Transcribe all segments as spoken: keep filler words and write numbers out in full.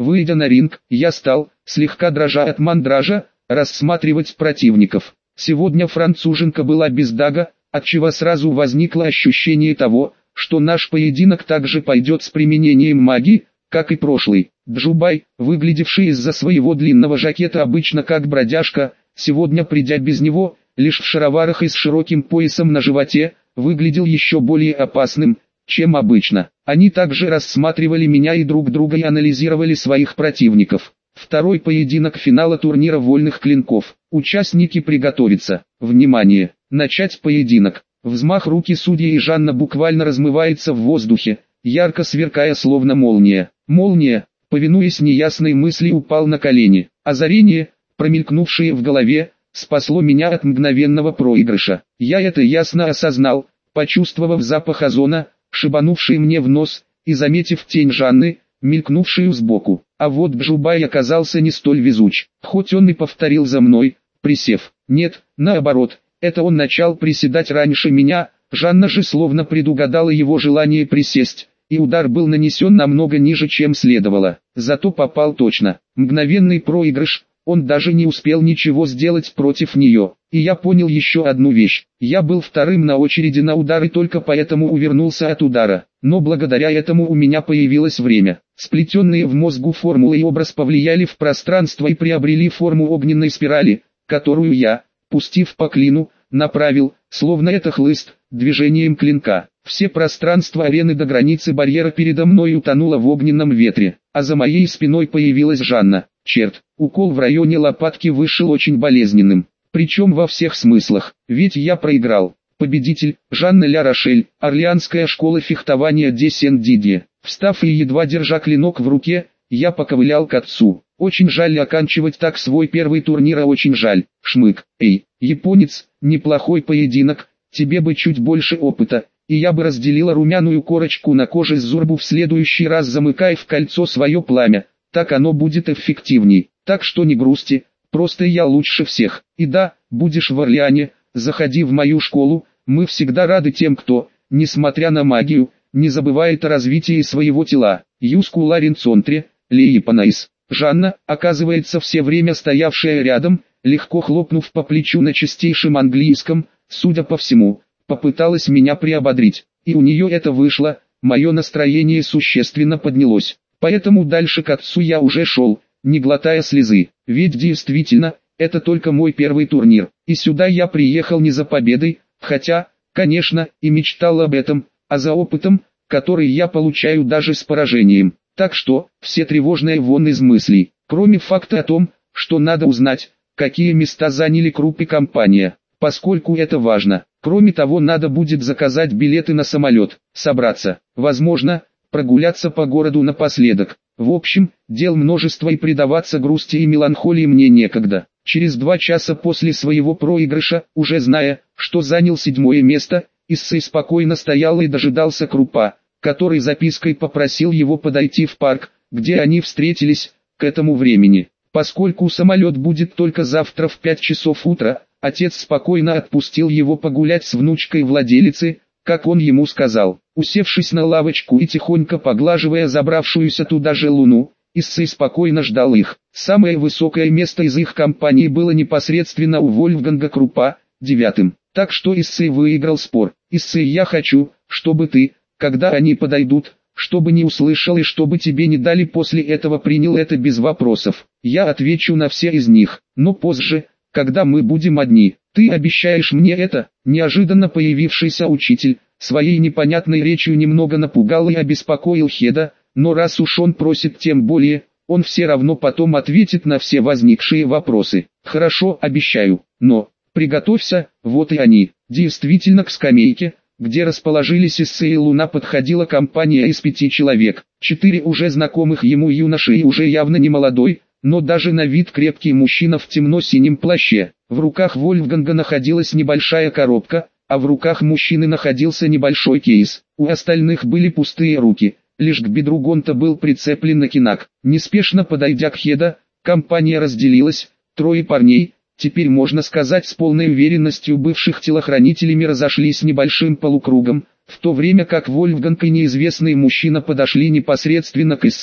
Выйдя на ринг, я стал, слегка дрожа от мандража, рассматривать противников. Сегодня француженка была без дага, отчего сразу возникло ощущение того, что наш поединок также пойдет с применением магии, как и прошлый. Джубай, выглядевший из-за своего длинного жакета обычно как бродяжка, сегодня придя без него, лишь в шароварах и с широким поясом на животе, выглядел еще более опасным, чем обычно. Они также рассматривали меня и друг друга и анализировали своих противников. Второй поединок финала турнира вольных клинков. Участники приготовиться. Внимание! Начать поединок. Взмах руки судьи, и Жанна буквально размывается в воздухе, ярко сверкая словно молния. Молния, повинуясь неясной мысли, упал на колени. Озарение, промелькнувшее в голове, спасло меня от мгновенного проигрыша. Я это ясно осознал, почувствовав запах озона, шибанувший мне в нос, и заметив тень Жанны, мелькнувшую сбоку. А вот Джубай оказался не столь везуч. Хоть он и повторил за мной, присев. Нет, наоборот, это он начал приседать раньше меня, Жанна же словно предугадала его желание присесть, и удар был нанесен намного ниже, чем следовало. Зато попал точно. Мгновенный проигрыш, он даже не успел ничего сделать против нее. И я понял еще одну вещь. Я был вторым на очереди на удар и только поэтому увернулся от удара. Но благодаря этому у меня появилось время. Сплетенные в мозгу формула и образ повлияли в пространство и приобрели форму огненной спирали, которую я, пустив по клину, направил, словно это хлыст, движением клинка. Все пространство арены до границы барьера передо мной утонуло в огненном ветре, а за моей спиной появилась Жанна. Черт, укол в районе лопатки вышел очень болезненным. Причем во всех смыслах, ведь я проиграл. Победитель, Жанна Ля Рошель, Орлеанская школа фехтования де Сен-Дидье. Встав и едва держа клинок в руке, я поковылял к отцу. Очень жаль оканчивать так свой первый турнир, а очень жаль. Шмык. Эй, японец, неплохой поединок, тебе бы чуть больше опыта, и я бы разделила румяную корочку на коже с Зурбу в следующий раз, замыкая в кольцо свое пламя. Так оно будет эффективней. Так что не грусти, просто я лучше всех. И да, будешь в Орлеане, заходи в мою школу, мы всегда рады тем, кто, несмотря на магию, не забывает о развитии своего тела. Юску Ларинцонтре, Леипанаис. Жанна, оказывается все время стоявшая рядом, легко хлопнув по плечу на чистейшем английском, судя по всему, попыталась меня приободрить. И у нее это вышло, мое настроение существенно поднялось. Поэтому дальше к отцу я уже шел, не глотая слезы. Ведь действительно, это только мой первый турнир. И сюда я приехал не за победой, хотя, конечно, и мечтал об этом, а за опытом, который я получаю даже с поражением. Так что, все тревожные вон из мыслей, кроме факта о том, что надо узнать, какие места заняли Круп и компания, поскольку это важно. Кроме того, надо будет заказать билеты на самолет, собраться, возможно, прогуляться по городу напоследок. В общем, дел множество и предаваться грусти и меланхолии мне некогда. Через два часа после своего проигрыша, уже зная, что занял седьмое место, Иссей спокойно стоял и дожидался Крупа, который запиской попросил его подойти в парк, где они встретились, к этому времени. Поскольку самолет будет только завтра в пять часов утра, отец спокойно отпустил его погулять с внучкой владелицы, как он ему сказал. Усевшись на лавочку и тихонько поглаживая забравшуюся туда же луну, Иссей спокойно ждал их. Самое высокое место из их компании было непосредственно у Вольфганга Крупа, девятым. Так что Иссей выиграл спор. Иссей, я хочу, чтобы ты, когда они подойдут, чтобы не услышал и чтобы тебе не дали после этого, принял это без вопросов. Я отвечу на все из них, но позже, когда мы будем одни. Ты обещаешь мне это? Неожиданно появившийся учитель, своей непонятной речью немного напугал и обеспокоил Хеда, но раз уж он просит, тем более, он все равно потом ответит на все возникшие вопросы. Хорошо, обещаю, но, приготовься, вот и они. Действительно, к скамейке, где расположились Иссей и Луна, подходила компания из пяти человек. Четыре уже знакомых ему юноши и уже явно не молодой, но даже на вид крепкий мужчина в темно-синем плаще. В руках Вольфганга находилась небольшая коробка, а в руках мужчины находился небольшой кейс. У остальных были пустые руки, лишь к бедру Гонта был прицеплен накинак. Неспешно подойдя к Хеда, компания разделилась, трое парней, теперь можно сказать с полной уверенностью бывших телохранителями, разошлись небольшим полукругом, в то время как Вольфганг и неизвестный мужчина подошли непосредственно к Иссею.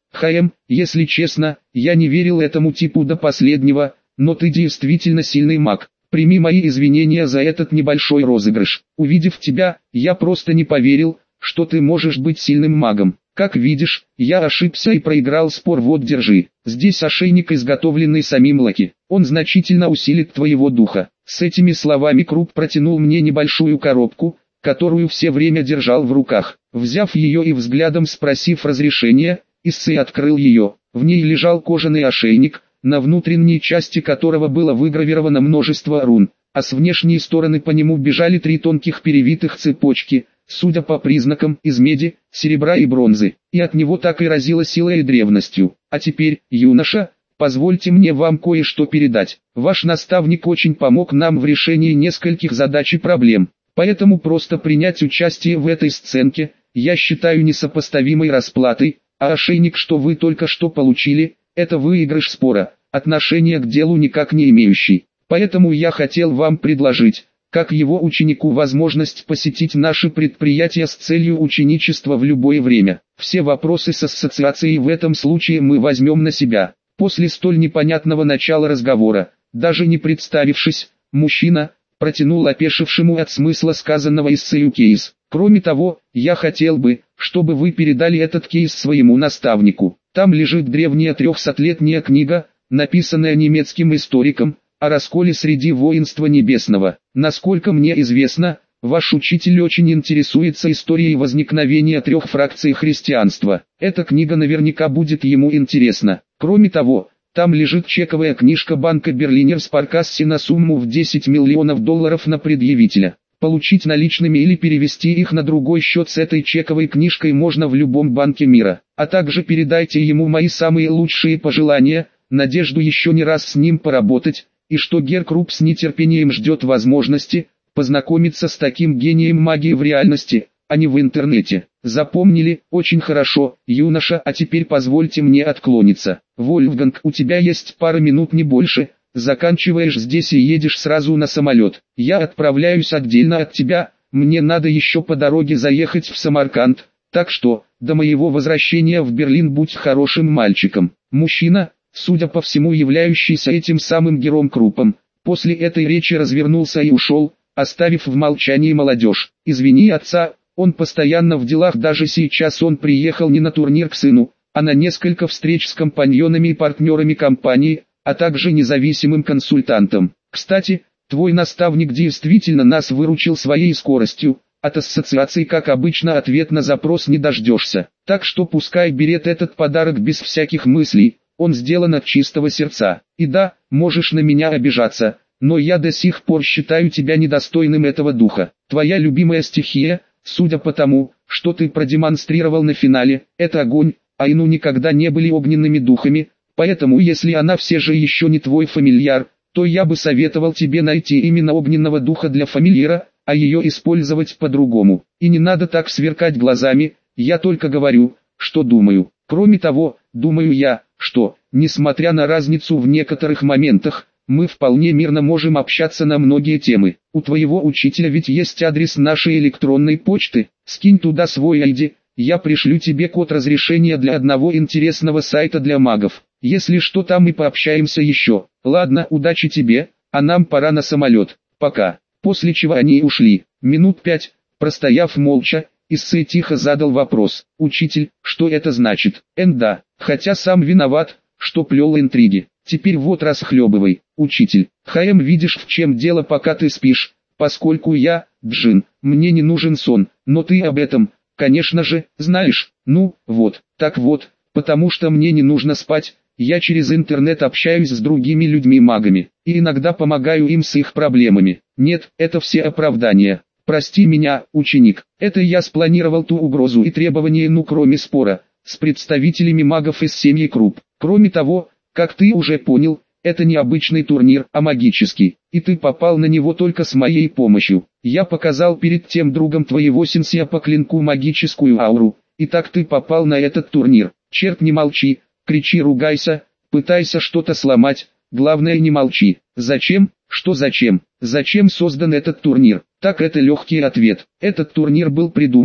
ХМ, если честно, я не верил этому типу до последнего, но ты действительно сильный маг. Прими мои извинения за этот небольшой розыгрыш. Увидев тебя, я просто не поверил, что ты можешь быть сильным магом. Как видишь, я ошибся и проиграл спор. Вот держи. Здесь ошейник, изготовленный самим Лаки. Он значительно усилит твоего духа. С этими словами Круп протянул мне небольшую коробку, которую все время держал в руках. Взяв ее и взглядом спросив разрешения, Иссы открыл ее. В ней лежал кожаный ошейник, на внутренней части которого было выгравировано множество рун, а с внешней стороны по нему бежали три тонких перевитых цепочки, судя по признакам, из меди, серебра и бронзы, и от него так и разило силой и древностью. А теперь, юноша, позвольте мне вам кое-что передать. Ваш наставник очень помог нам в решении нескольких задач и проблем, поэтому просто принять участие в этой сценке, я считаю несопоставимой расплатой, а ошейник, что вы только что получили, это выигрыш спора, отношения к делу никак не имеющий. Поэтому я хотел вам предложить, как его ученику, возможность посетить наши предприятия с целью ученичества в любое время. Все вопросы с ассоциацией в этом случае мы возьмем на себя. После столь непонятного начала разговора, даже не представившись, мужчина протянул опешившему от смысла сказанного Иссею кейс. Кроме того, я хотел бы, чтобы вы передали этот кейс своему наставнику. Там лежит древняя трехсотлетняя книга, написанная немецким историком, о расколе среди воинства небесного. Насколько мне известно, ваш учитель очень интересуется историей возникновения трех фракций христианства. Эта книга наверняка будет ему интересна. Кроме того, там лежит чековая книжка банка Берлинер Спаркассе на сумму в десять миллионов долларов на предъявителя. Получить наличными или перевести их на другой счет с этой чековой книжкой можно в любом банке мира. А также передайте ему мои самые лучшие пожелания, надежду еще не раз с ним поработать, и что Гер Круп с нетерпением ждет возможности познакомиться с таким гением магии в реальности, а не в интернете. Запомнили? Очень хорошо, юноша, а теперь позвольте мне отклониться. Вольфганг, у тебя есть пара минут, не больше. Заканчиваешь здесь и едешь сразу на самолет. Я отправляюсь отдельно от тебя, мне надо еще по дороге заехать в Самарканд, так что, до моего возвращения в Берлин будь хорошим мальчиком. Мужчина, судя по всему являющийся этим самым Гером Крупом, после этой речи развернулся и ушел, оставив в молчании молодежь. Извини отца, он постоянно в делах, даже сейчас он приехал не на турнир к сыну, а на несколько встреч с компаньонами и партнерами компании, а также независимым консультантом. Кстати, твой наставник действительно нас выручил своей скоростью, от ассоциации как обычно ответ на запрос не дождешься. Так что пускай берет этот подарок без всяких мыслей, он сделан от чистого сердца. И да, можешь на меня обижаться, но я до сих пор считаю тебя недостойным этого духа. Твоя любимая стихия, судя по тому, что ты продемонстрировал на финале, это огонь, а Ину никогда не были огненными духами. Поэтому если она все же еще не твой фамильяр, то я бы советовал тебе найти именно огненного духа для фамильяра, а ее использовать по-другому. И не надо так сверкать глазами, я только говорю, что думаю. Кроме того, думаю я, что, несмотря на разницу в некоторых моментах, мы вполне мирно можем общаться на многие темы. У твоего учителя ведь есть адрес нашей электронной почты, скинь туда свой ай ди, я пришлю тебе код разрешения для одного интересного сайта для магов. Если что, там и пообщаемся еще. Ладно, удачи тебе, а нам пора на самолет. Пока. После чего они ушли. Минут пять, простояв молча, Иссей тихо задал вопрос. Учитель, что это значит? Энда, хотя сам виноват, что плел интриги. Теперь вот расхлебывай. Учитель, ХМ, видишь, в чем дело, пока ты спишь, поскольку я, Джин, мне не нужен сон, но ты об этом, конечно же, знаешь. Ну, вот, так вот, потому что мне не нужно спать. Я через интернет общаюсь с другими людьми-магами, и иногда помогаю им с их проблемами. Нет, это все оправдания. Прости меня, ученик, это я спланировал ту угрозу и требования, ну кроме спора, с представителями магов из семьи Круп. Кроме того, как ты уже понял, это не обычный турнир, а магический, и ты попал на него только с моей помощью. Я показал перед тем другом твоего сенсея по клинку магическую ауру, и так ты попал на этот турнир. Черт, не молчи. Кричи, ругайся, пытайся что-то сломать, главное не молчи. Зачем? Что зачем? Зачем создан этот турнир? Так это легкий ответ. Этот турнир был придуман,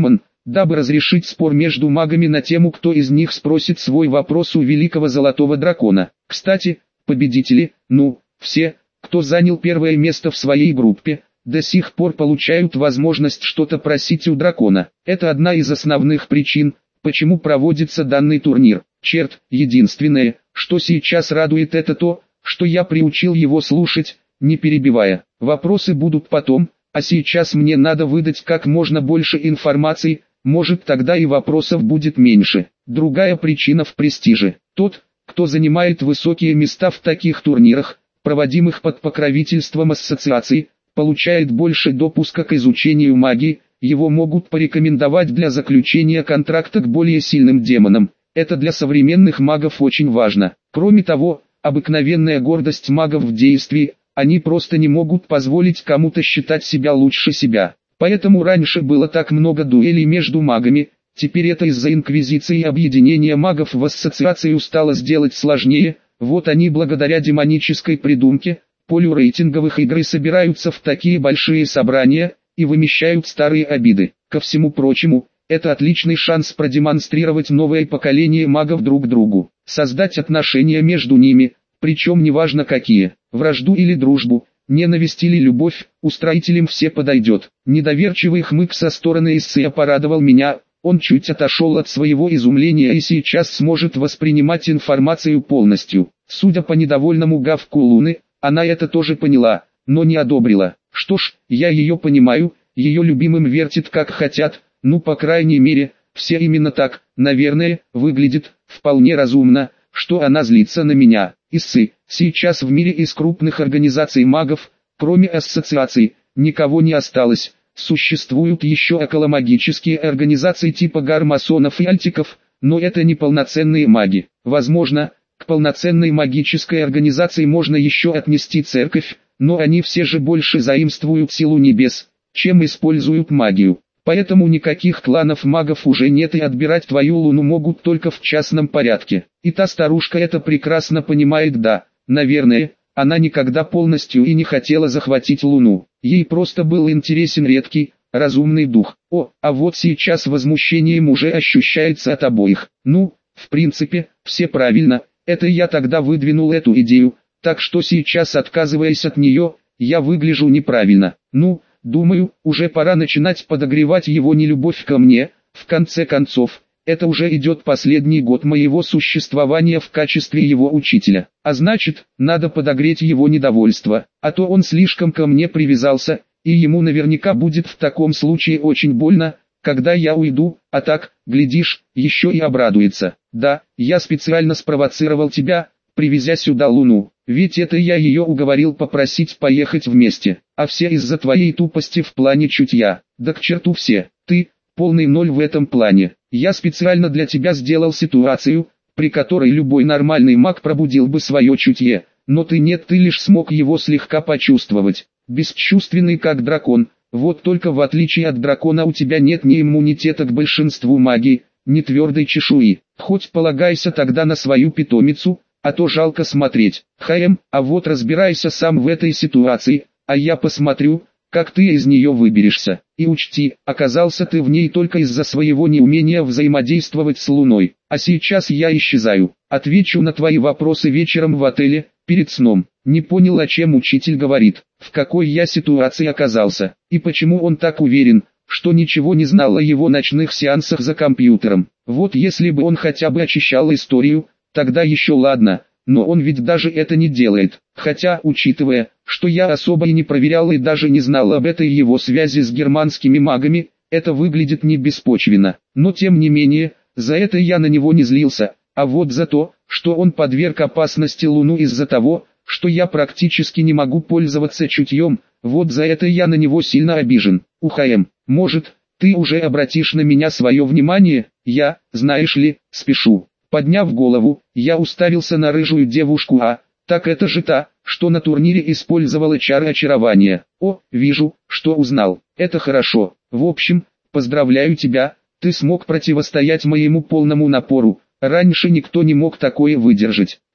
дабы разрешить спор между магами на тему, кто из них спросит свой вопрос у великого золотого дракона. Кстати, победители, ну, все, кто занял первое место в своей группе, до сих пор получают возможность что-то просить у дракона. Это одна из основных причин, почему проводится данный турнир. Черт, единственное, что сейчас радует, это то, что я приучил его слушать, не перебивая. Вопросы будут потом, а сейчас мне надо выдать как можно больше информации, может тогда и вопросов будет меньше. Другая причина в престиже. Тот, кто занимает высокие места в таких турнирах, проводимых под покровительством ассоциаций, получает больше допуска к изучению магии, его могут порекомендовать для заключения контракта к более сильным демонам. Это для современных магов очень важно. Кроме того, обыкновенная гордость магов в действии, они просто не могут позволить кому-то считать себя лучше себя. Поэтому раньше было так много дуэлей между магами, теперь это из-за инквизиции и объединения магов в ассоциацию стало сделать сложнее. Вот они благодаря демонической придумке, полю рейтинговых игр собираются в такие большие собрания и вымещают старые обиды. Ко всему прочему, это отличный шанс продемонстрировать новое поколение магов друг другу, создать отношения между ними, причем неважно какие, вражду или дружбу, ненависть или любовь, устроителям все подойдет. Недоверчивый хмык со стороны Исея порадовал меня, он чуть отошел от своего изумления и сейчас сможет воспринимать информацию полностью. Судя по недовольному гавку Луны, она это тоже поняла, но не одобрила. Что ж, я ее понимаю, ее любимым вертит как хотят, ну по крайней мере, все именно так, наверное, выглядит вполне разумно, что она злится на меня. Иссы, сейчас в мире из крупных организаций магов, кроме ассоциаций, никого не осталось. Существуют еще околомагические организации типа гармасонов и альтиков, но это не полноценные маги. Возможно, к полноценной магической организации можно еще отнести церковь, но они все же больше заимствуют силу небес, чем используют магию. Поэтому никаких кланов магов уже нет, и отбирать твою луну могут только в частном порядке. И та старушка это прекрасно понимает, да, наверное, она никогда полностью и не хотела захватить луну. Ей просто был интересен редкий, разумный дух. О, а вот сейчас возмущением уже ощущается от обоих. Ну, в принципе, все правильно, это я тогда выдвинул эту идею, так что сейчас, отказываясь от нее, я выгляжу неправильно. Ну, думаю, уже пора начинать подогревать его нелюбовь ко мне. В конце концов, это уже идет последний год моего существования в качестве его учителя. А значит, надо подогреть его недовольство, а то он слишком ко мне привязался, и ему наверняка будет в таком случае очень больно, когда я уйду, а так, глядишь, еще и обрадуется. Да, я специально спровоцировал тебя, привезя сюда луну, ведь это я ее уговорил попросить поехать вместе, а все из-за твоей тупости в плане чутья. Да к черту все, ты, полный ноль в этом плане. Я специально для тебя сделал ситуацию, при которой любой нормальный маг пробудил бы свое чутье, но ты нет, ты лишь смог его слегка почувствовать. Бесчувственный как дракон, вот только в отличие от дракона у тебя нет ни иммунитета к большинству магии, ни твердой чешуи. Хоть полагайся тогда на свою питомицу, а то жалко смотреть. Хаем, а вот разбирайся сам в этой ситуации, а я посмотрю, как ты из нее выберешься. И учти, оказался ты в ней только из-за своего неумения взаимодействовать с Луной. А сейчас я исчезаю. Отвечу на твои вопросы вечером в отеле, перед сном. Не понял, о чем учитель говорит, в какой я ситуации оказался, и почему он так уверен, что ничего не знал о его ночных сеансах за компьютером. Вот если бы он хотя бы очищал историю, тогда еще ладно, но он ведь даже это не делает. Хотя, учитывая, что я особо и не проверял и даже не знал об этой его связи с германскими магами, это выглядит не беспочвенно. Но тем не менее, за это я на него не злился, а вот за то, что он подверг опасности Луну из-за того, что я практически не могу пользоваться чутьем, вот за это я на него сильно обижен. Ухаем, может, ты уже обратишь на меня свое внимание? Я, знаешь ли, спешу. Подняв голову, я уставился на рыжую девушку, а, так это же та, что на турнире использовала чары очарования. О, вижу, что узнал. Это хорошо. В общем, поздравляю тебя, ты смог противостоять моему полному напору. Раньше никто не мог такое выдержать.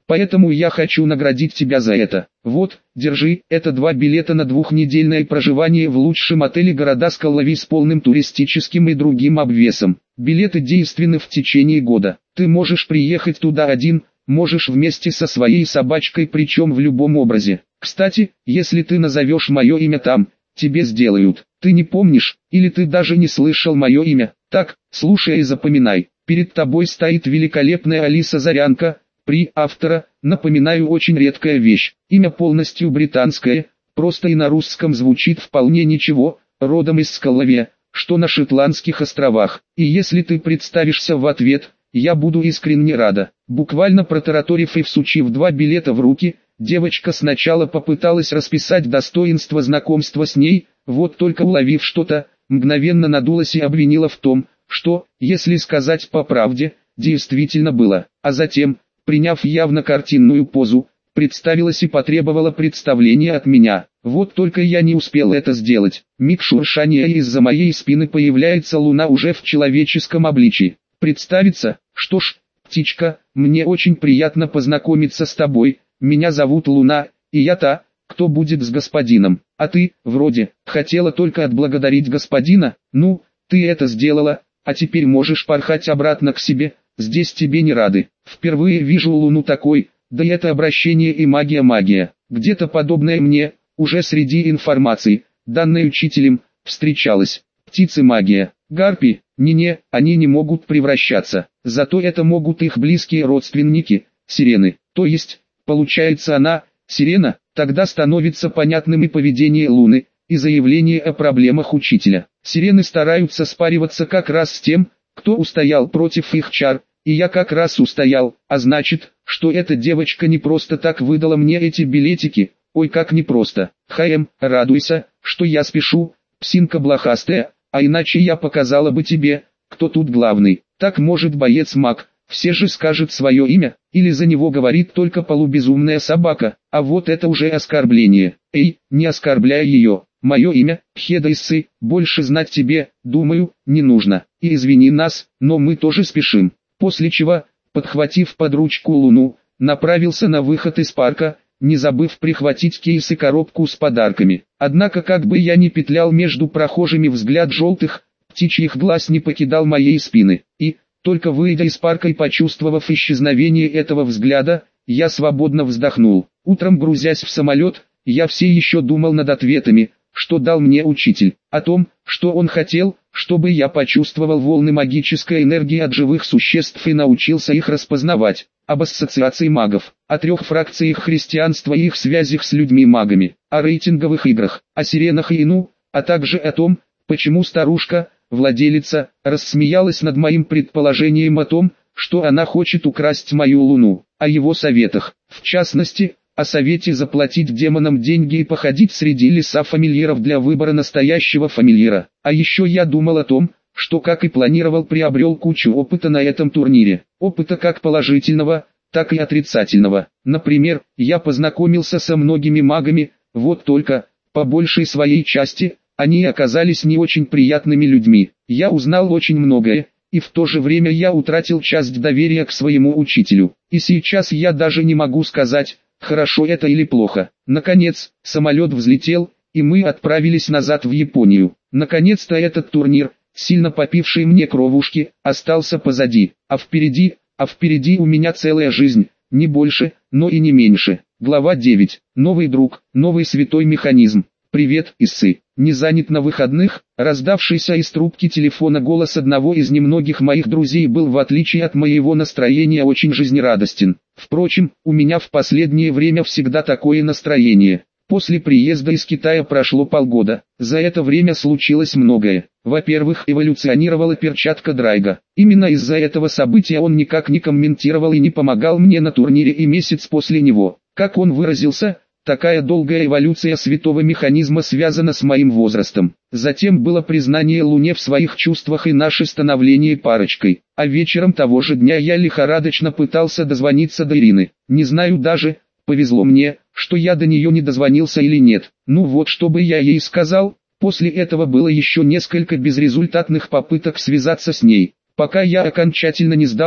Поэтому я хочу наградить тебя за это. Вот, держи, это два билета на двухнедельное проживание в лучшем отеле города Скаллови с полным туристическим и другим обвесом. Билеты действенны в течение года. Ты можешь приехать туда один, можешь вместе со своей собачкой, причем в любом образе. Кстати, если ты назовешь мое имя там, тебе сделают. Ты не помнишь, или ты даже не слышал мое имя? Так, слушай и запоминай. Перед тобой стоит великолепная Алиса Зарянка, при автора, напоминаю, очень редкая вещь. Имя полностью британское, просто и на русском звучит вполне ничего, родом из Скаллови, что на Шетландских островах. И если ты представишься в ответ, я буду искренне рада. Буквально протараторив и всучив два билета в руки, девочка сначала попыталась расписать достоинства знакомства с ней, вот только уловив что-то, мгновенно надулась и обвинила в том, что, если сказать по правде, действительно было, а затем, приняв явно картинную позу, представилась и потребовала представления от меня. Вот только я не успел это сделать. Миг шуршания, и из-за моей спины появляется Луна уже в человеческом обличии. Представиться? Что ж, птичка, мне очень приятно познакомиться с тобой, меня зовут Луна, и я та, кто будет с господином. А ты, вроде, хотела только отблагодарить господина, ну, ты это сделала, а теперь можешь порхать обратно к себе. Здесь тебе не рады. Впервые вижу Луну такой, да и это обращение и магия-магия. Где-то подобное мне, уже среди информации, данной учителем, встречалось. Птицы-магия, гарпи, не-не, они не могут превращаться. Зато это могут их близкие родственники, сирены. То есть, получается она, сирена, тогда становится понятным и поведение Луны, и заявление о проблемах учителя. Сирены стараются спариваться как раз с тем, кто устоял против их чар, и я как раз устоял, а значит, что эта девочка не просто так выдала мне эти билетики, ой как непросто. Хаем, радуйся, что я спешу, псинка блохастая, а иначе я показала бы тебе, кто тут главный. Так может боец-маг, все же скажет свое имя, или за него говорит только полубезумная собака, а вот это уже оскорбление. Эй, не оскорбляй ее. Мое имя, Хедайсы, больше знать тебе, думаю, не нужно. И извини нас, но мы тоже спешим. После чего, подхватив под ручку Луну, направился на выход из парка, не забыв прихватить кейс и коробку с подарками. Однако как бы я ни петлял между прохожими, взгляд желтых, птичьих глаз не покидал моей спины. И, только выйдя из парка и почувствовав исчезновение этого взгляда, я свободно вздохнул. Утром, грузясь в самолет, я все еще думал над ответами, что дал мне учитель, о том, что он хотел, чтобы я почувствовал волны магической энергии от живых существ и научился их распознавать, об ассоциации магов, о трех фракциях христианства и их связях с людьми-магами, о рейтинговых играх, о сиренах и ину, а также о том, почему старушка, владелица, рассмеялась над моим предположением о том, что она хочет украсть мою Луну, о его советах, в частности, о совете заплатить демонам деньги и походить среди леса фамильяров для выбора настоящего фамильяра. А еще я думал о том, что, как и планировал, приобрел кучу опыта на этом турнире. Опыта как положительного, так и отрицательного. Например, я познакомился со многими магами, вот только, по большей своей части, они оказались не очень приятными людьми. Я узнал очень многое, и в то же время я утратил часть доверия к своему учителю. И сейчас я даже не могу сказать, хорошо это или плохо. Наконец, самолет взлетел, и мы отправились назад в Японию. Наконец-то этот турнир, сильно попивший мне кровушки, остался позади. А впереди, а впереди у меня целая жизнь, не больше, но и не меньше. Глава девять. Новый друг, новый святой механизм. «Привет, Иссы. Не занят на выходных?» Раздавшийся из трубки телефона голос одного из немногих моих друзей был, в отличие от моего настроения, очень жизнерадостен. Впрочем, у меня в последнее время всегда такое настроение. После приезда из Китая прошло полгода. За это время случилось многое. Во-первых, эволюционировала перчатка Драйга. Именно из-за этого события он никак не комментировал и не помогал мне на турнире и месяц после него. Как он выразился, такая долгая эволюция святого механизма связана с моим возрастом. Затем было признание Луне в своих чувствах и наше становление парочкой. А вечером того же дня я лихорадочно пытался дозвониться до Ирины. Не знаю даже, повезло мне, что я до нее не дозвонился или нет. Ну вот, что бы я ей сказал. После этого было еще несколько безрезультатных попыток связаться с ней, пока я окончательно не сдался,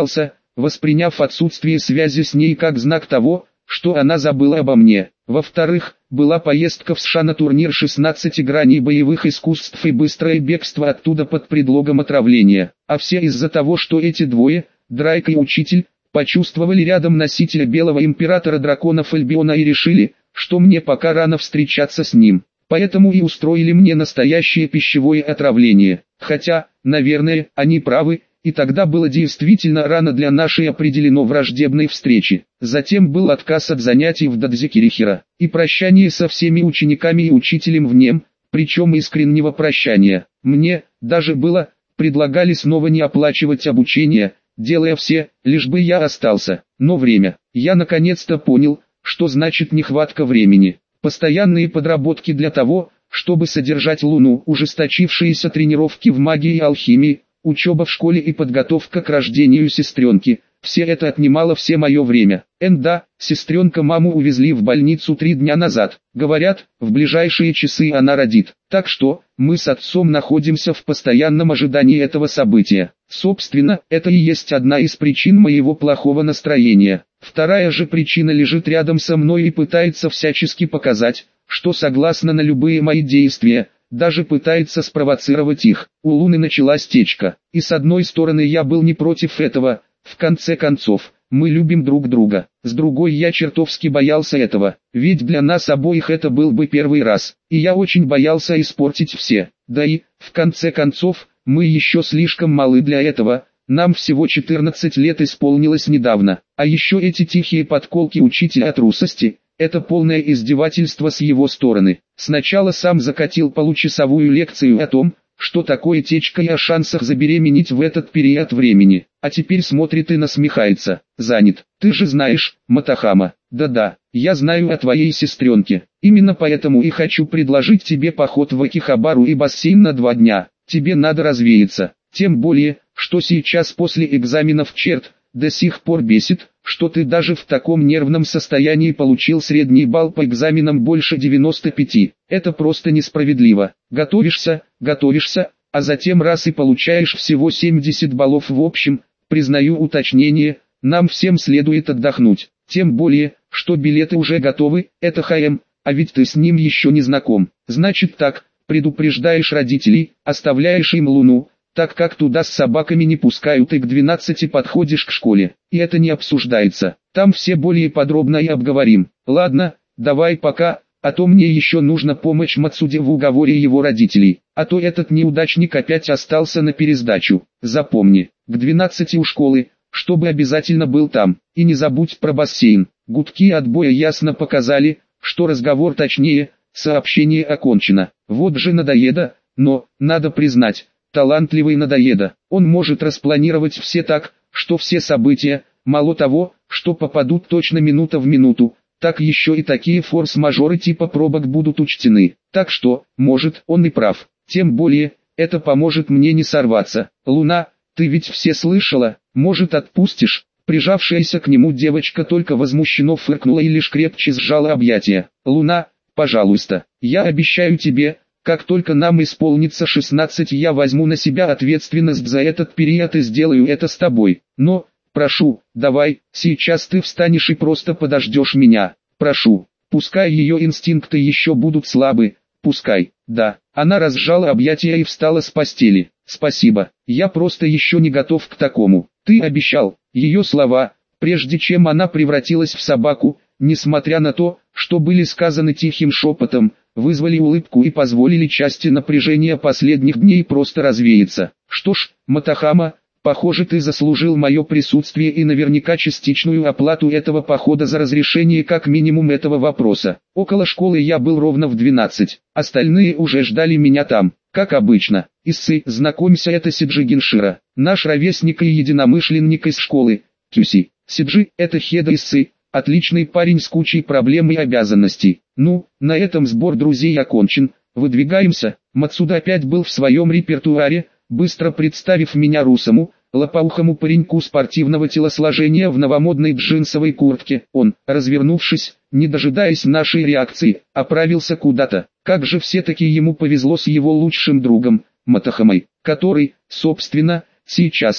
восприняв отсутствие связи с ней как знак того, что она забыла обо мне. Во-вторых, была поездка в США на турнир шестнадцати граней боевых искусств и быстрое бегство оттуда под предлогом отравления. А все из-за того, что эти двое, Драйк и учитель, почувствовали рядом носителя белого императора драконов Альбиона и решили, что мне пока рано встречаться с ним. Поэтому и устроили мне настоящее пищевое отравление. Хотя, наверное, они правы. И тогда было действительно рано для нашей определено враждебной встречи. Затем был отказ от занятий в Дадзикирихира, и прощание со всеми учениками и учителем в нем, причем искреннего прощания. Мне, даже было, предлагали снова не оплачивать обучение, делая все, лишь бы я остался. Но время. Я наконец-то понял, что значит нехватка времени. Постоянные подработки для того, чтобы содержать Луну, ужесточившиеся тренировки в магии и алхимии, учеба в школе и подготовка к рождению сестренки, все это отнимало все мое время. Эн да, сестренка маму увезли в больницу три дня назад. Говорят, в ближайшие часы она родит. Так что, мы с отцом находимся в постоянном ожидании этого события. Собственно, это и есть одна из причин моего плохого настроения. Вторая же причина лежит рядом со мной и пытается всячески показать, что согласна на любые мои действия, даже пытается спровоцировать их. У Луны началась течка, и с одной стороны я был не против этого, в конце концов, мы любим друг друга. С другой я чертовски боялся этого, ведь для нас обоих это был бы первый раз, и я очень боялся испортить все. Да и, в конце концов, мы еще слишком малы для этого, нам всего четырнадцать лет исполнилось недавно, а еще эти тихие подколки учителя о трусости. Это полное издевательство с его стороны. Сначала сам закатил получасовую лекцию о том, что такое течка и о шансах забеременеть в этот период времени. А теперь смотрит и насмехается. Занят. Ты же знаешь, Матахама. Да-да, я знаю о твоей сестренке. Именно поэтому и хочу предложить тебе поход в Акихабару и бассейн на два дня. Тебе надо развеяться. Тем более, что сейчас после экзаменов черт до сих пор бесит, что ты даже в таком нервном состоянии получил средний балл по экзаменам больше девяноста пяти. Это просто несправедливо. Готовишься, готовишься, а затем раз и получаешь всего семьдесят баллов в общем. Признаю уточнение, нам всем следует отдохнуть. Тем более, что билеты уже готовы, это ха-эм, а ведь ты с ним еще не знаком. Значит так, предупреждаешь родителей, оставляешь им Луну, так как туда с собаками не пускают и к двенадцати подходишь к школе. И это не обсуждается. Там все более подробно и обговорим. Ладно, давай пока, а то мне еще нужно помочь Мацуде в уговоре его родителей. А то этот неудачник опять остался на пересдачу. Запомни, к двенадцати у школы, чтобы обязательно был там. И не забудь про бассейн. Гудки отбоя ясно показали, что разговор точнее, сообщение окончено. Вот же надоеда, но, надо признать, талантливый надоеда. Он может распланировать все так, что все события, мало того, что попадут точно минута в минуту, так еще и такие форс-мажоры типа пробок будут учтены. Так что, может, он и прав. Тем более, это поможет мне не сорваться. Луна, ты ведь все слышала, может отпустишь? Прижавшаяся к нему девочка только возмущенно фыркнула и лишь крепче сжала объятия. Луна, пожалуйста, я обещаю тебе, как только нам исполнится шестнадцать, я возьму на себя ответственность за этот период и сделаю это с тобой. Но, прошу, давай, сейчас ты встанешь и просто подождешь меня. Прошу, пускай ее инстинкты еще будут слабы, пускай, да. Она разжала объятия и встала с постели. Спасибо, я просто еще не готов к такому. Ты обещал. Ее слова, прежде чем она превратилась в собаку, несмотря на то, что были сказаны тихим шепотом, вызвали улыбку и позволили части напряжения последних дней просто развеяться. Что ж, Матахама, похоже, ты заслужил мое присутствие и наверняка частичную оплату этого похода за разрешение как минимум этого вопроса. Около школы я был ровно в двенадцать, остальные уже ждали меня там, как обычно. Иссы, знакомься, это Сиджи Геншира, наш ровесник и единомышленник из школы. Кюси, Сиджи, это Хеда Иссы. Отличный парень с кучей проблем и обязанностей. Ну, на этом сбор друзей окончен, выдвигаемся. Мацуда опять был в своем репертуаре, быстро представив меня русому, лопоухому пареньку спортивного телосложения в новомодной джинсовой куртке. Он, развернувшись, не дожидаясь нашей реакции, отправился куда-то. Как же все-таки ему повезло с его лучшим другом, Матахамой, который, собственно, сейчас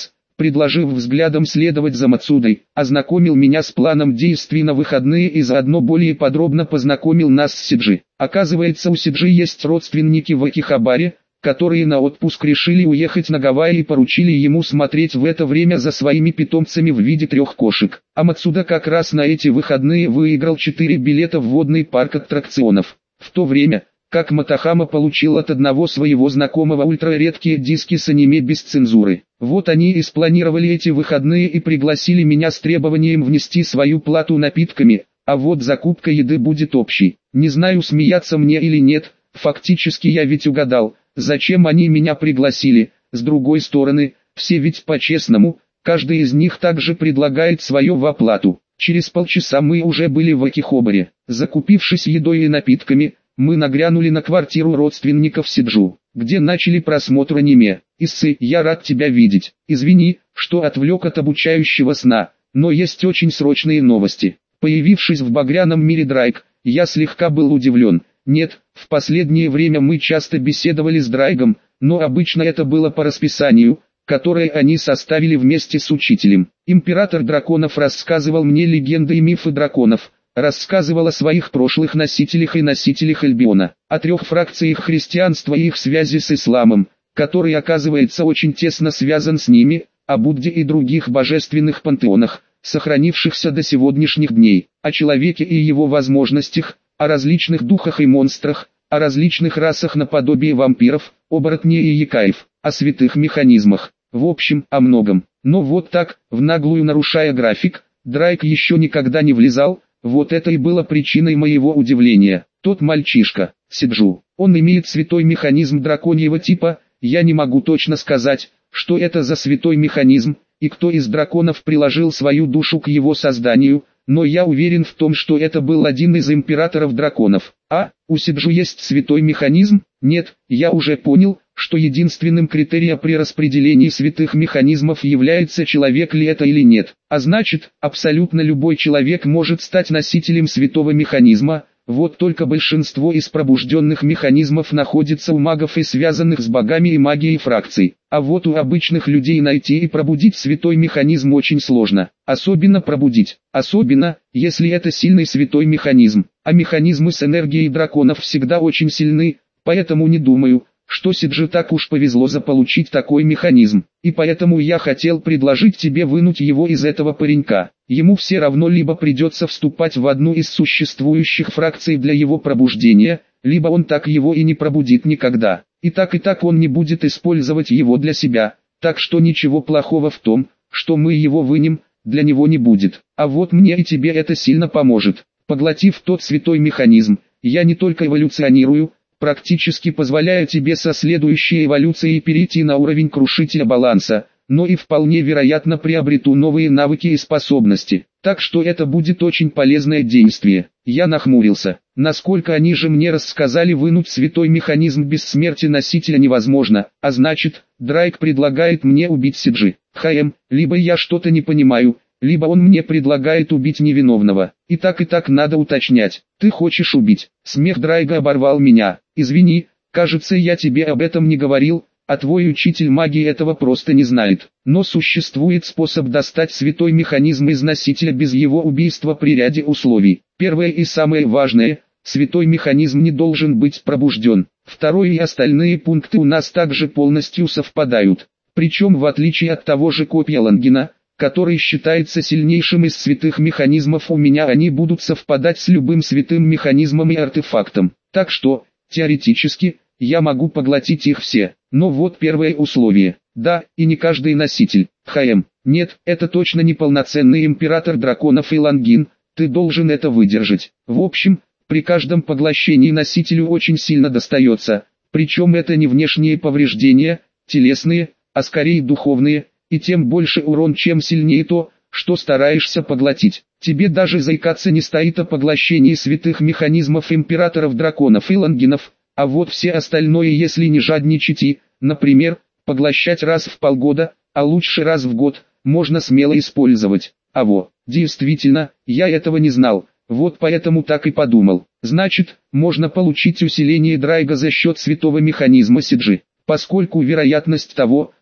предложив взглядом следовать за Мацудой, ознакомил меня с планом действий на выходные и заодно более подробно познакомил нас с Сиджи. Оказывается, у Сиджи есть родственники в Акихабаре, которые на отпуск решили уехать на Гавайи и поручили ему смотреть в это время за своими питомцами в виде трех кошек. А Мацуда как раз на эти выходные выиграл четыре билета в водный парк аттракционов. В то время, как Матахама получил от одного своего знакомого ультраредкие диски с аниме без цензуры. Вот они и спланировали эти выходные и пригласили меня с требованием внести свою плату напитками, а вот закупка еды будет общей. Не знаю, смеяться мне или нет, фактически я ведь угадал, зачем они меня пригласили. С другой стороны, все ведь по-честному, каждый из них также предлагает свое в оплату. Через полчаса мы уже были в Акихабаре. Закупившись едой и напитками, мы нагрянули на квартиру родственников Сиджу, где начали просмотр аниме. «Иссы, я рад тебя видеть. Извини, что отвлек от обучающего сна, но есть очень срочные новости». Появившись в багряном мире Драйк, я слегка был удивлен. Нет, в последнее время мы часто беседовали с Драйгом, но обычно это было по расписанию, которое они составили вместе с учителем. Император драконов рассказывал мне легенды и мифы драконов, рассказывал о своих прошлых носителях и носителях Альбиона, о трех фракциях христианства и их связи с исламом, который оказывается очень тесно связан с ними, о Будде и других божественных пантеонах, сохранившихся до сегодняшних дней, о человеке и его возможностях, о различных духах и монстрах, о различных расах наподобие вампиров, оборотней и якаев, о святых механизмах, в общем, о многом. Но вот так, в наглую нарушая график, Драйк еще никогда не влезал, вот это и было причиной моего удивления. Тот мальчишка, Сиджу, он имеет святой механизм драконьего типа, я не могу точно сказать, что это за святой механизм, и кто из драконов приложил свою душу к его созданию, но я уверен в том, что это был один из императоров драконов. А, у Сиджу есть святой механизм? Нет, я уже понял, что единственным критерием при распределении святых механизмов является человек ли это или нет. А значит, абсолютно любой человек может стать носителем святого механизма. Вот только большинство из пробужденных механизмов находится у магов и связанных с богами и магией фракций. А вот у обычных людей найти и пробудить святой механизм очень сложно. Особенно пробудить. Особенно, если это сильный святой механизм. А механизмы с энергией драконов всегда очень сильны, поэтому не думаю, что Сиджи так уж повезло заполучить такой механизм. И поэтому я хотел предложить тебе вынуть его из этого паренька. Ему все равно либо придется вступать в одну из существующих фракций для его пробуждения, либо он так его и не пробудит никогда. И так и так он не будет использовать его для себя, так что ничего плохого в том, что мы его вынем, для него не будет. А вот мне и тебе это сильно поможет. Поглотив тот святой механизм, я не только эволюционирую, практически позволяя тебе со следующей эволюцией перейти на уровень крушителя баланса, но и вполне вероятно приобрету новые навыки и способности. Так что это будет очень полезное действие. Я нахмурился. Насколько они же мне рассказали, вынуть святой механизм без смерти носителя невозможно, а значит, Драйк предлагает мне убить Сиджи. Хм, либо я что-то не понимаю, либо он мне предлагает убить невиновного. И так и так надо уточнять. Ты хочешь убить? Смех Драйга оборвал меня. Извини, кажется, я тебе об этом не говорил, а твой учитель магии этого просто не знает. Но существует способ достать святой механизм из носителя без его убийства при ряде условий. Первое и самое важное, святой механизм не должен быть пробужден. Второе и остальные пункты у нас также полностью совпадают. Причем в отличие от того же копья Лангина, который считается сильнейшим из святых механизмов, у меня они будут совпадать с любым святым механизмом и артефактом. Так что, теоретически, я могу поглотить их все. Но вот первое условие. Да, и не каждый носитель. Хм, нет, это точно не полноценный император драконов и Лангин, ты должен это выдержать. В общем, при каждом поглощении носителю очень сильно достается, причем это не внешние повреждения, телесные, а скорее духовные, и тем больше урон, чем сильнее то, что стараешься поглотить. Тебе даже заикаться не стоит о поглощении святых механизмов императоров драконов и лангинов, а вот все остальное, если не жадничать и, например, поглощать раз в полгода, а лучше раз в год, можно смело использовать. А во, действительно, я этого не знал, вот поэтому так и подумал. Значит, можно получить усиление Драйга за счет святого механизма Сиджи, поскольку вероятность того,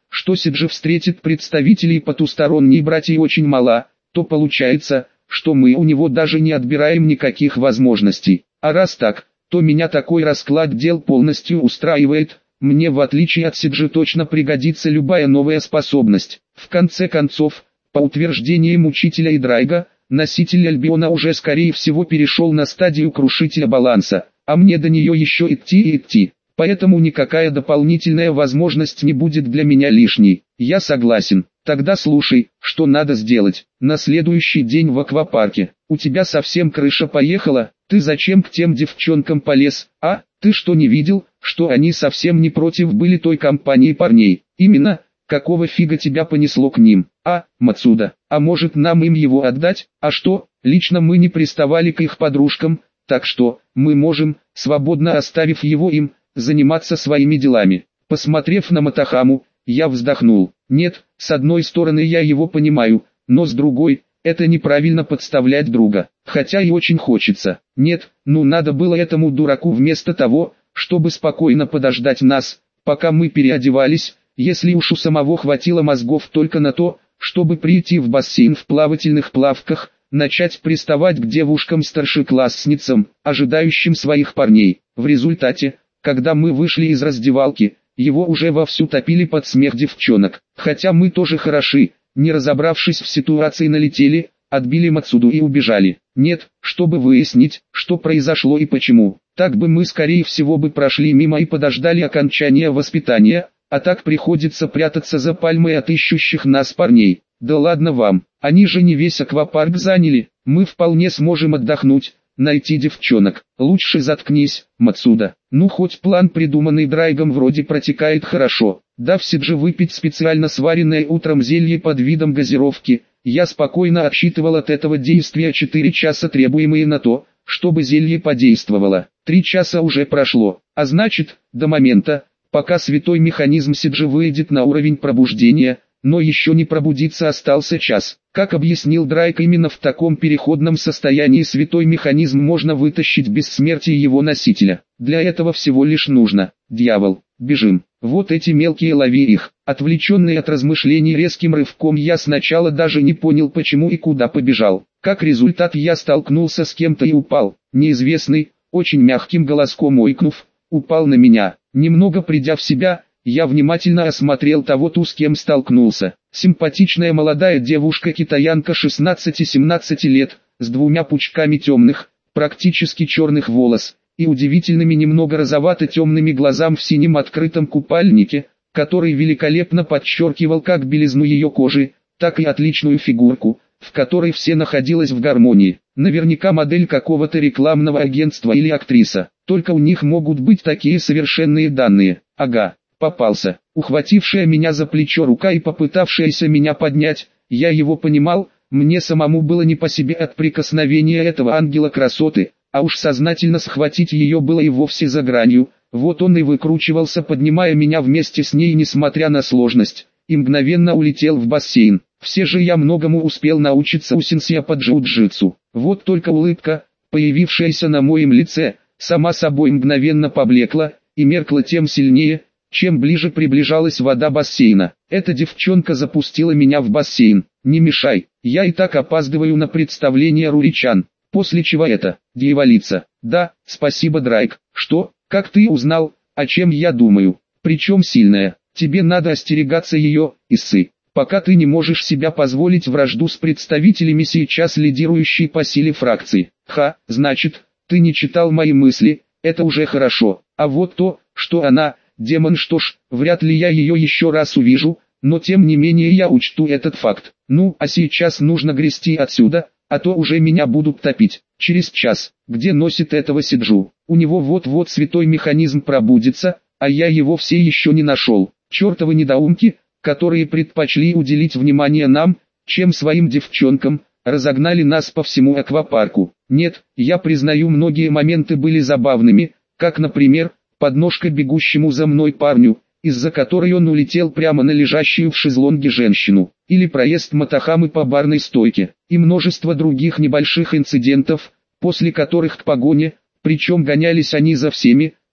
что Сиджи встретит представителей потусторонней братьи очень мало, то получается, что мы у него даже не отбираем никаких возможностей. А раз так, то меня такой расклад дел полностью устраивает. Мне, в отличие от Сиджи, точно пригодится любая новая способность. В конце концов, по утверждениям учителя и Драйга, носитель Альбиона уже скорее всего перешел на стадию крушителя баланса, а мне до нее еще идти и идти. Поэтому никакая дополнительная возможность не будет для меня лишней. Я согласен. Тогда слушай, что надо сделать. На следующий день в аквапарке. У тебя совсем крыша поехала? Ты зачем к тем девчонкам полез, а? Ты что, не видел, что они совсем не против были той компании парней? Именно, какого фига тебя понесло к ним? А, Мацуда, а может нам им его отдать? А что, лично мы не приставали к их подружкам, так что, мы можем, свободно оставив его им, заниматься своими делами. Посмотрев на Матахаму, я вздохнул. Нет, с одной стороны я его понимаю, но с другой, это неправильно подставлять друга. Хотя и очень хочется. Нет, ну надо было этому дураку вместо того, чтобы спокойно подождать нас, пока мы переодевались, если уж у самого хватило мозгов только на то, чтобы прийти в бассейн в плавательных плавках, начать приставать к девушкам-старшеклассницам, ожидающим своих парней. В результате, когда мы вышли из раздевалки, его уже вовсю топили под смех девчонок. Хотя мы тоже хороши, не разобравшись в ситуации, налетели, отбили Мацуду и убежали. Нет, чтобы выяснить, что произошло и почему. Так бы мы скорее всего бы прошли мимо и подождали окончания воспитания, а так приходится прятаться за пальмой от ищущих нас парней. Да ладно вам, они же не весь аквапарк заняли, мы вполне сможем отдохнуть, найти девчонок. Лучше заткнись, Мацуда. Ну хоть план, придуманный Драйгом, вроде протекает хорошо. Дав Сиджи выпить специально сваренное утром зелье под видом газировки, я спокойно отсчитывал от этого действия четыре часа, требуемые на то, чтобы зелье подействовало. Три часа уже прошло, а значит, до момента, пока святой механизм Сиджи выйдет на уровень пробуждения, но еще не пробудиться, остался час. Как объяснил Драйк, именно в таком переходном состоянии святой механизм можно вытащить без смерти его носителя. Для этого всего лишь нужно: дьявол, бежим. Вот эти мелкие, лови их. Отвлеченный от размышлений резким рывком, я сначала даже не понял, почему и куда побежал. Как результат, я столкнулся с кем-то и упал. Неизвестный, очень мягким голоском ойкнув, упал на меня. Немного придя в себя, я внимательно осмотрел того, ту, с кем столкнулся. Симпатичная молодая девушка-китаянка шестнадцати-семнадцати лет, с двумя пучками темных, практически черных волос, и удивительными немного розовато-темными глазам в синем открытом купальнике, который великолепно подчеркивал как белизну ее кожи, так и отличную фигурку, в которой все находилось в гармонии. Наверняка модель какого-то рекламного агентства или актриса, только у них могут быть такие совершенные данные. Ага. Попался. Ухватившая меня за плечо рука и попытавшаяся меня поднять, я его понимал, мне самому было не по себе от прикосновения этого ангела красоты, а уж сознательно схватить ее было и вовсе за гранью. Вот он и выкручивался, поднимая меня вместе с ней, несмотря на сложность, и мгновенно улетел в бассейн. Все же я многому успел научиться у сенсея по джиу-джитсу. Вот только улыбка, появившаяся на моем лице, сама собой мгновенно поблекла и меркла тем сильнее, чем ближе приближалась вода бассейна. Эта девчонка запустила меня в бассейн. Не мешай, я и так опаздываю на представление Руричан. После чего это, дьяволица. Да, спасибо, Драйк. Что, как ты узнал, о чем я думаю? Причем сильная. Тебе надо остерегаться ее, Иссы. Пока ты не можешь себя позволить вражду с представителями сейчас лидирующей по силе фракции. Ха, значит, ты не читал мои мысли, это уже хорошо. А вот то, что она... Демон, что ж, вряд ли я ее еще раз увижу, но тем не менее я учту этот факт. Ну, а сейчас нужно грести отсюда, а то уже меня будут топить. Через час, где носит этого Сиджу? У него вот-вот святой механизм пробудится, а я его все еще не нашел. Чертовы недоумки, которые предпочли уделить внимание нам, чем своим девчонкам, разогнали нас по всему аквапарку. Нет, я признаю, многие моменты были забавными, как, например, подножка бегущему за мной парню, из-за которой он улетел прямо на лежащую в шезлонге женщину, или проезд Матахамы по барной стойке, и множество других небольших инцидентов, после которых к погоне, причем гонялись они за всеми,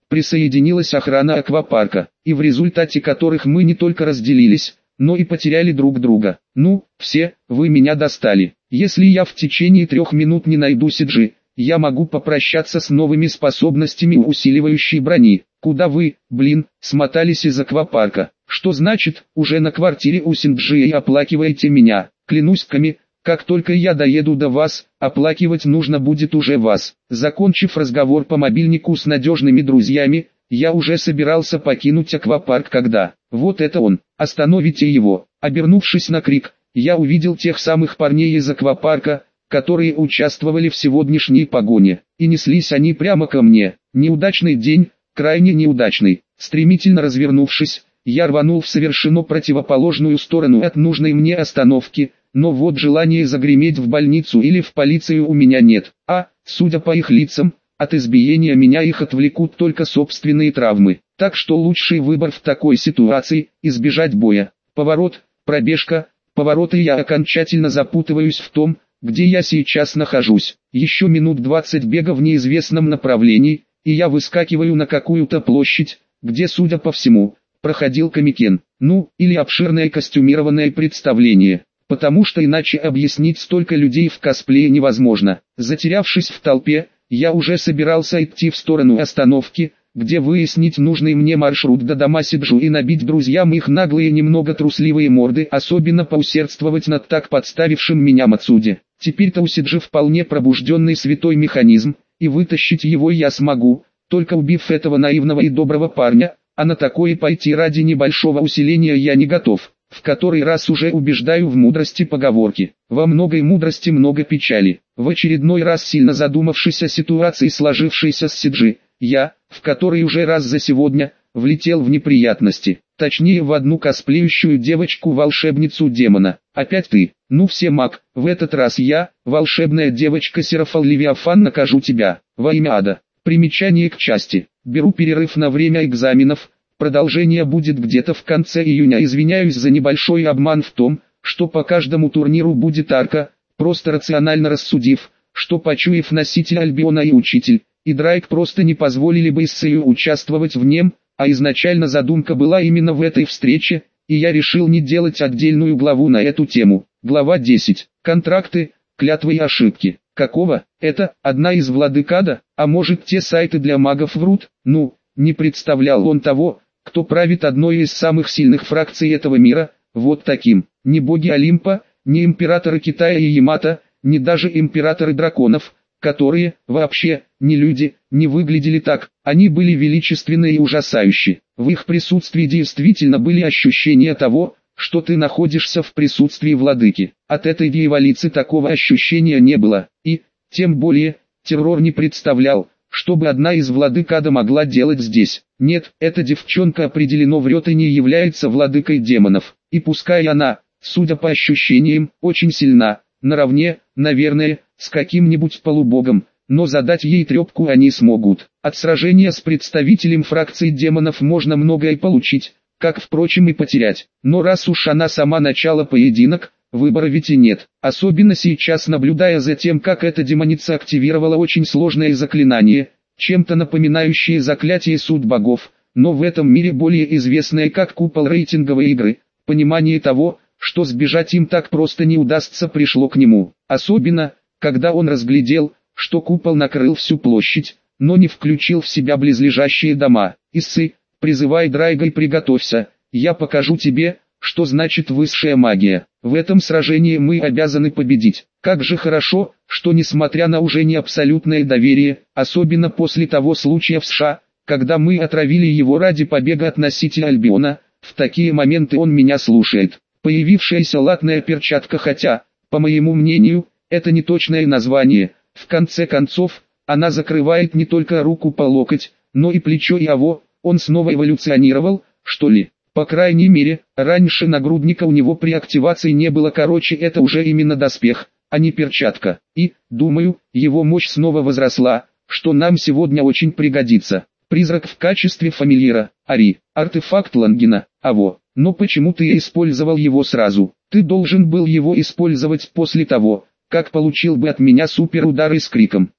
присоединилась охрана аквапарка, и в результате которых мы не только разделились, но и потеряли друг друга. Ну, все, вы меня достали. Если я в течение трех минут не найду Сиджи, я могу попрощаться с новыми способностями усиливающей брони. Куда вы, блин, смотались из аквапарка? Что значит, уже на квартире у Синджи и оплакиваете меня? Клянусь Ками, как только я доеду до вас, оплакивать нужно будет уже вас. Закончив разговор по мобильнику с надежными друзьями, я уже собирался покинуть аквапарк, когда... Вот это он, остановите его. Обернувшись на крик, я увидел тех самых парней из аквапарка, которые участвовали в сегодняшней погоне, и неслись они прямо ко мне. Неудачный день, крайне неудачный. Стремительно развернувшись, я рванул в совершенно противоположную сторону от нужной мне остановки, но вот желания загреметь в больницу или в полицию у меня нет, а, судя по их лицам, от избиения меня их отвлекут только собственные травмы. Так что лучший выбор в такой ситуации – избежать боя. Поворот, пробежка, повороты, я окончательно запутываюсь в том, где я сейчас нахожусь. Еще минут двадцать бега в неизвестном направлении, и я выскакиваю на какую-то площадь, где, судя по всему, проходил Комикен, ну, или обширное костюмированное представление, потому что иначе объяснить столько людей в косплее невозможно. Затерявшись в толпе, я уже собирался идти в сторону остановки, где выяснить нужный мне маршрут до дома Сиджу и набить друзьям их наглые немного трусливые морды, особенно поусердствовать над так подставившим меня Мацуди. Теперь-то у Сиджи вполне пробужденный святой механизм, и вытащить его я смогу, только убив этого наивного и доброго парня, а на такое пойти ради небольшого усиления я не готов. В который раз уже убеждаю в мудрости поговорки. Во многой мудрости много печали. В очередной раз сильно задумавшись о ситуации, сложившейся с Сиджи, я, в который уже раз за сегодня, влетел в неприятности. Точнее, в одну косплеющую девочку-волшебницу демона. Опять ты, ну все маг, в этот раз я, волшебная девочка Серафал Левиафан, накажу тебя, во имя ада. Примечание к части. Беру перерыв на время экзаменов. Продолжение будет где-то в конце июня. Извиняюсь за небольшой обман в том, что по каждому турниру будет арка, просто рационально рассудив, что почуяв носитель Альбиона и учитель, и Драйк просто не позволили бы Иссею участвовать в нем, а изначально задумка была именно в этой встрече, и я решил не делать отдельную главу на эту тему. Глава десять. Контракты, клятвы и ошибки. Какого? Это одна из владык ада? А может, те сайты для магов врут? Ну, не представлял он того, кто правит одной из самых сильных фракций этого мира, вот таким. Ни боги Олимпа, ни императоры Китая и Ямато, ни даже императоры драконов, которые, вообще, не люди, не выглядели так. Они были величественны и ужасающие. В их присутствии действительно были ощущения того, что ты находишься в присутствии владыки. От этой дьяволицы такого ощущения не было, и, тем более, террор не представлял, чтобы одна из владык ада могла делать здесь. Нет, эта девчонка определенно врет и не является владыкой демонов. И пускай она, судя по ощущениям, очень сильна, наравне, наверное, с каким-нибудь полубогом, но задать ей трепку они смогут. От сражения с представителем фракции демонов можно многое получить, как впрочем и потерять. Но раз уж она сама начала поединок, выбора ведь и нет. Особенно сейчас, наблюдая за тем, как эта демоница активировала очень сложное заклинание, чем-то напоминающее заклятие суд богов, но в этом мире более известное как купол рейтинговой игры. Понимание того, что сбежать им так просто не удастся, пришло к нему. Особенно, когда он разглядел, что купол накрыл всю площадь, но не включил в себя близлежащие дома. Иссы, призывай Драйга и приготовься, я покажу тебе, что значит высшая магия. В этом сражении мы обязаны победить. Как же хорошо, что несмотря на уже не абсолютное доверие, особенно после того случая в США, когда мы отравили его ради побега от носителя Альбиона, в такие моменты он меня слушает. Появившаяся латная перчатка, хотя, по моему мнению, это не точное название, в конце концов, она закрывает не только руку по локоть, но и плечо и аво, он снова эволюционировал, что ли? По крайней мере, раньше нагрудника у него при активации не было, короче, это уже именно доспех, а не перчатка. И, думаю, его мощь снова возросла, что нам сегодня очень пригодится. Призрак в качестве фамильяра, Ари, артефакт Лангина, аво. Но почему ты использовал его сразу? Ты должен был его использовать после того, как получил бы от меня суперудары с криком.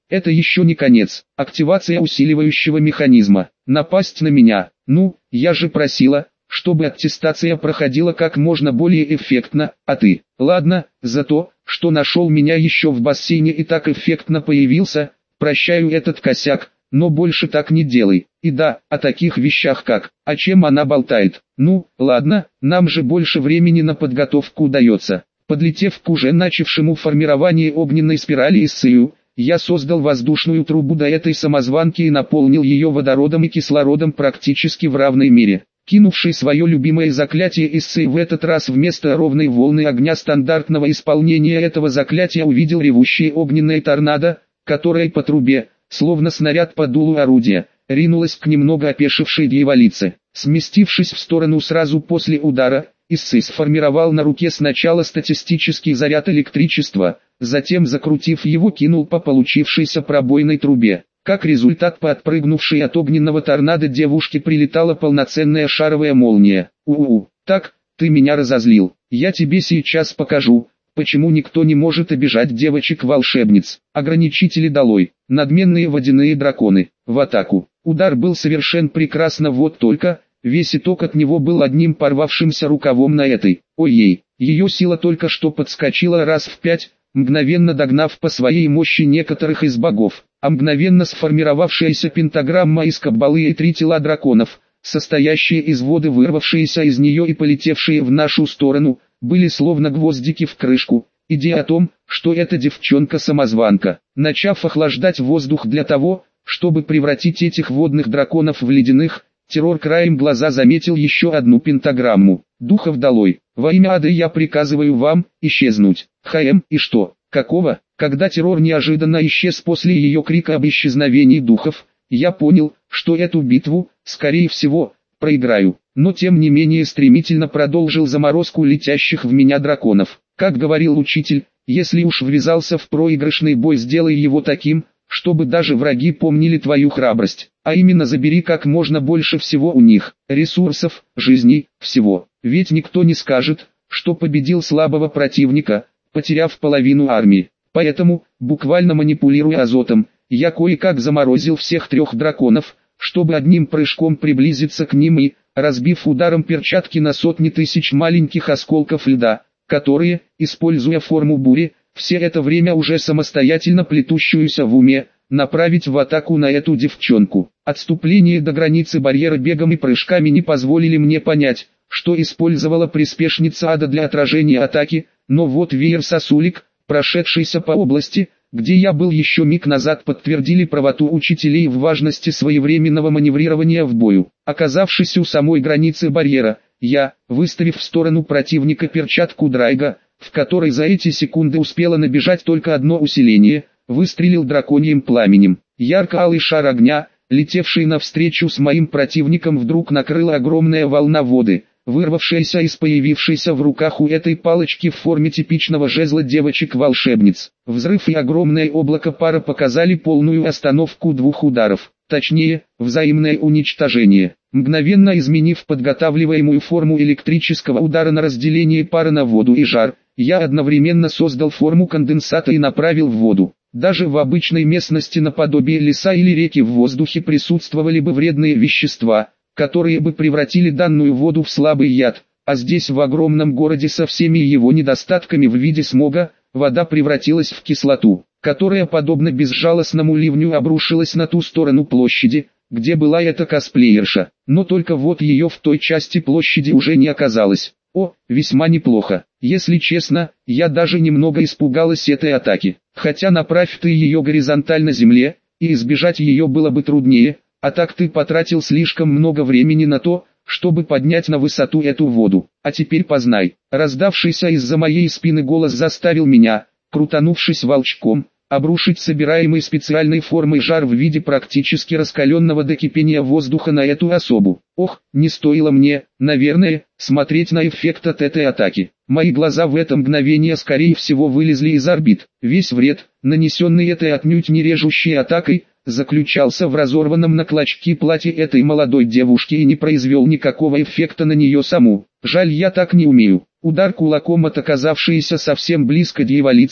Это еще не конец. Активация усиливающего механизма. Напасть на меня. Ну, я же просила, чтобы аттестация проходила как можно более эффектно, а ты? Ладно, за то, что нашел меня еще в бассейне и так эффектно появился, прощаю этот косяк, но больше так не делай. И да, о таких вещах как, о чем она болтает. Ну, ладно, нам же больше времени на подготовку удается. Подлетев к уже начавшему формирование огненной спирали Иссею, я создал воздушную трубу до этой самозванки и наполнил ее водородом и кислородом практически в равной мере. Кинувший свое любимое заклятие Иссей в этот раз вместо ровной волны огня стандартного исполнения этого заклятия увидел ревущее огненное торнадо, которое по трубе, словно снаряд по дулу орудия, ринулось к немного опешившей дьяволице. Сместившись в сторону сразу после удара, Иссей сформировал на руке сначала статистический заряд электричества, затем, закрутив его, кинул по получившейся пробойной трубе. Как результат, по отпрыгнувшей от огненного торнадо девушке прилетала полноценная шаровая молния. У-у-у, так, ты меня разозлил. Я тебе сейчас покажу, почему никто не может обижать девочек-волшебниц. Ограничители долой, надменные водяные драконы, в атаку. Удар был совершен прекрасно, вот только... Весь итог от него был одним порвавшимся рукавом на этой. Ой-ей, ее сила только что подскочила раз в пять, мгновенно догнав по своей мощи некоторых из богов, а мгновенно сформировавшаяся пентаграмма из каббалы и три тела драконов, состоящие из воды, вырвавшиеся из нее и полетевшие в нашу сторону, были словно гвоздики в крышку. Идея о том, что эта девчонка-самозванка, начав охлаждать воздух для того, чтобы превратить этих водных драконов в ледяных, террор краем глаза заметил еще одну пентаграмму. Духов долой. Во имя ада я приказываю вам исчезнуть. Хм, и что? Какого? Когда террор неожиданно исчез после ее крика об исчезновении духов, я понял, что эту битву, скорее всего, проиграю. Но тем не менее стремительно продолжил заморозку летящих в меня драконов. Как говорил учитель, если уж ввязался в проигрышный бой, сделай его таким, чтобы даже враги помнили твою храбрость, а именно забери как можно больше всего у них, ресурсов, жизней, всего. Ведь никто не скажет, что победил слабого противника, потеряв половину армии. Поэтому, буквально манипулируя азотом, я кое-как заморозил всех трех драконов, чтобы одним прыжком приблизиться к ним и, разбив ударом перчатки на сотни тысяч маленьких осколков льда, которые, используя форму бури, все это время уже самостоятельно плетущуюся в уме, направить в атаку на эту девчонку. Отступление до границы барьера бегом и прыжками не позволили мне понять, что использовала приспешница ада для отражения атаки, но вот веер сосулек, прошедшийся по области, где я был еще миг назад, подтвердили правоту учителей в важности своевременного маневрирования в бою. Оказавшись у самой границы барьера, я, выставив в сторону противника перчатку Драйга, в которой за эти секунды успело набежать только одно усиление, выстрелил драконьим пламенем. Ярко-алый шар огня, летевший навстречу с моим противником, вдруг накрыла огромная волна воды, вырвавшаяся из появившейся в руках у этой палочки в форме типичного жезла девочек-волшебниц. Взрыв и огромное облако пара показали полную остановку двух ударов, точнее, взаимное уничтожение. Мгновенно изменив подготавливаемую форму электрического удара на разделение пара на воду и жар, я одновременно создал форму конденсата и направил в воду. Даже в обычной местности наподобие леса или реки в воздухе присутствовали бы вредные вещества, которые бы превратили данную воду в слабый яд, а здесь, в огромном городе со всеми его недостатками в виде смога, вода превратилась в кислоту, которая, подобно безжалостному ливню, обрушилась на ту сторону площади, где была эта косплеерша. Но только вот ее в той части площади уже не оказалось. О, весьма неплохо. Если честно, я даже немного испугалась этой атаки. Хотя направь ты ее горизонтально земле, и избежать ее было бы труднее, а так ты потратил слишком много времени на то, чтобы поднять на высоту эту воду. А теперь познай. Раздавшийся из-за моей спины голос заставил меня, крутанувшись волчком, обрушить собираемый специальной формой жар в виде практически раскаленного до кипения воздуха на эту особу. Ох, не стоило мне, наверное, смотреть на эффект от этой атаки. Мои глаза в это мгновение скорее всего вылезли из орбит. Весь вред, нанесенный этой отнюдь не режущей атакой, заключался в разорванном на клочки платье этой молодой девушки и не произвел никакого эффекта на нее саму. Жаль, я так не умею. Удар кулаком от оказавшейся совсем близко дьяволицы,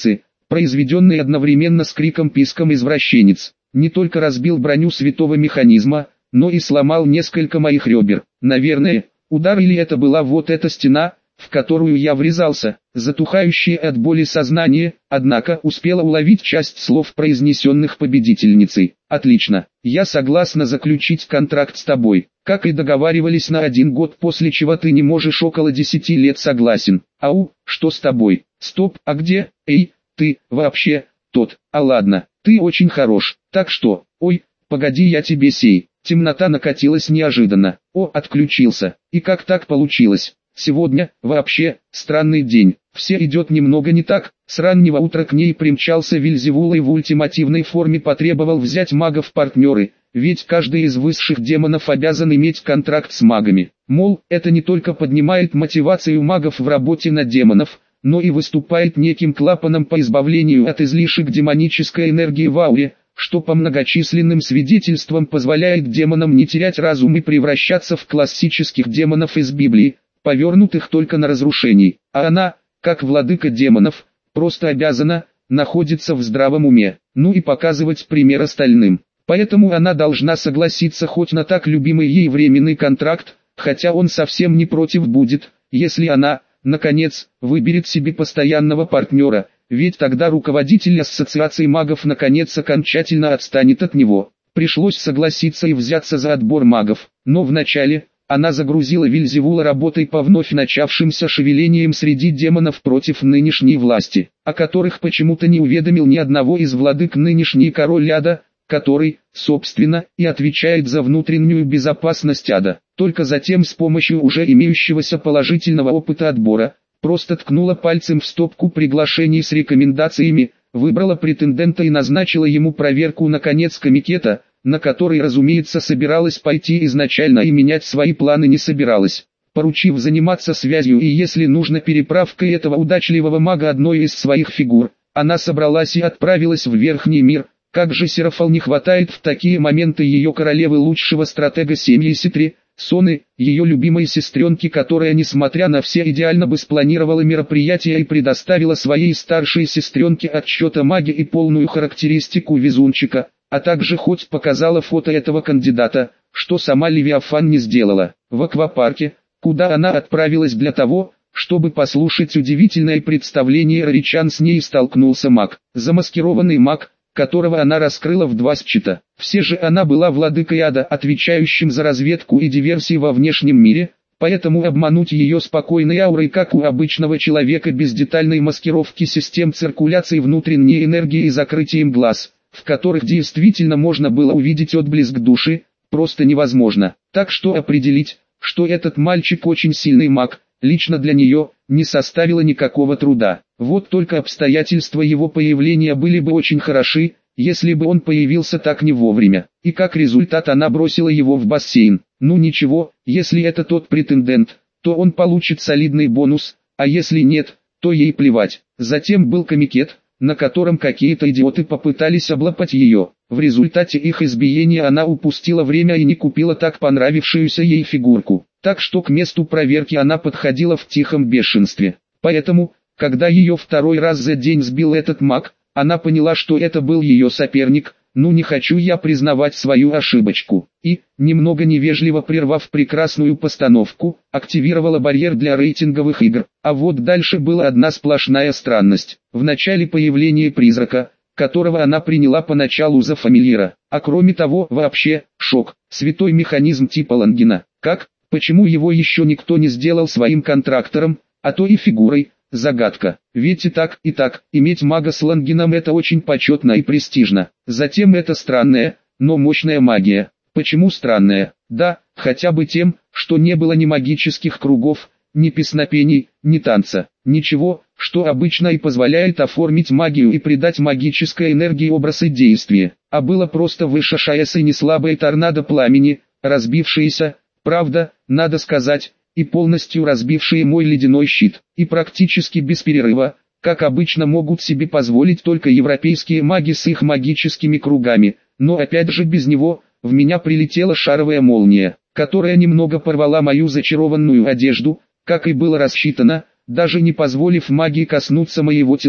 произведенный одновременно с криком-писком извращенец, не только разбил броню святого механизма, но и сломал несколько моих ребер. Наверное, удар или это была вот эта стена, в которую я врезался, затухающее от боли сознание, однако успела уловить часть слов, произнесенных победительницей. «Отлично, я согласна заключить контракт с тобой, как и договаривались на один год, после чего ты не можешь около десяти лет, согласен. Ау, что с тобой? Стоп, а где, эй, ты, вообще, тот, а ладно, ты очень хорош, так что, ой, погоди, я тебе сей». Темнота накатилась неожиданно. О, отключился, и как так получилось? Сегодня, вообще, странный день, все идет немного не так. С раннего утра к ней примчался Вельзевул и в ультимативной форме потребовал взять магов в партнеры, ведь каждый из высших демонов обязан иметь контракт с магами. Мол, это не только поднимает мотивацию магов в работе на демонов, но и выступает неким клапаном по избавлению от излишек демонической энергии в ауре, что по многочисленным свидетельствам позволяет демонам не терять разум и превращаться в классических демонов из Библии, повернутых только на разрушении, а она, как владыка демонов, просто обязана находиться в здравом уме, ну и показывать пример остальным. Поэтому она должна согласиться хоть на так любимый ей временный контракт, хотя он совсем не против будет, если она, наконец, выберет себе постоянного партнера, ведь тогда руководитель ассоциации магов наконец окончательно отстанет от него. Пришлось согласиться и взяться за отбор магов, но вначале она загрузила Вельзевула работой по вновь начавшимся шевелениям среди демонов против нынешней власти, о которых почему-то не уведомил ни одного из владык нынешний король ада, который, собственно, и отвечает за внутреннюю безопасность ада. Только затем с помощью уже имеющегося положительного опыта отбора, просто ткнула пальцем в стопку приглашений с рекомендациями, выбрала претендента и назначила ему проверку на конец комитета, на который, разумеется, собиралась пойти изначально и менять свои планы не собиралась, поручив заниматься связью и, если нужно, переправкой этого удачливого мага одной из своих фигур. Она собралась и отправилась в Верхний мир. Как же Серафал не хватает в такие моменты ее королевы, лучшего стратега семьи Ситри, Соны, ее любимой сестренки, которая, несмотря на все, идеально бы спланировала мероприятие и предоставила своей старшей сестренке отчет о маге и полную характеристику везунчика, а также хоть показала фото этого кандидата, что сама Левиафан не сделала. В аквапарке, куда она отправилась для того, чтобы послушать удивительное представление раричан, с ней столкнулся маг, замаскированный маг, которого она раскрыла в два счета. Все же она была владыкой ада, отвечающим за разведку и диверсии во внешнем мире, поэтому обмануть ее спокойной аурой, как у обычного человека, без детальной маскировки систем циркуляции внутренней энергии и закрытием глаз, в которых действительно можно было увидеть отблеск души, просто невозможно. Так что определить, что этот мальчик очень сильный маг, лично для нее, не составило никакого труда. Вот только обстоятельства его появления были бы очень хороши, если бы он появился так не вовремя. И как результат она бросила его в бассейн. Ну ничего, если это тот претендент, то он получит солидный бонус, а если нет, то ей плевать. Затем был комитет, на котором какие-то идиоты попытались облапать ее. В результате их избиения она упустила время и не купила так понравившуюся ей фигурку. Так что к месту проверки она подходила в тихом бешенстве. Поэтому, когда ее второй раз за день сбил этот маг, она поняла, что это был ее соперник. Ну не хочу я признавать свою ошибочку. И, немного невежливо прервав прекрасную постановку, активировала барьер для рейтинговых игр. А вот дальше была одна сплошная странность. В начале появления призрака, которого она приняла поначалу за фамильяра. А кроме того, вообще, шок. Святой механизм типа Лангина. Как? Почему его еще никто не сделал своим контрактором, а то и фигурой? Загадка. Ведь и так, и так, иметь мага с Лангином — это очень почетно и престижно. Затем это странная, но мощная магия. Почему странная? Да, хотя бы тем, что не было ни магических кругов, ни песнопений, ни танца. Ничего, что обычно и позволяет оформить магию и придать магической энергии образ и действие. А было просто вышедшееся неслабое торнадо пламени, разбившееся, правда, надо сказать, и полностью разбившие мой ледяной щит, и практически без перерыва, как обычно могут себе позволить только европейские маги с их магическими кругами, но опять же без него, в меня прилетела шаровая молния, которая немного порвала мою зачарованную одежду, как и было рассчитано, даже не позволив магии коснуться моего тела,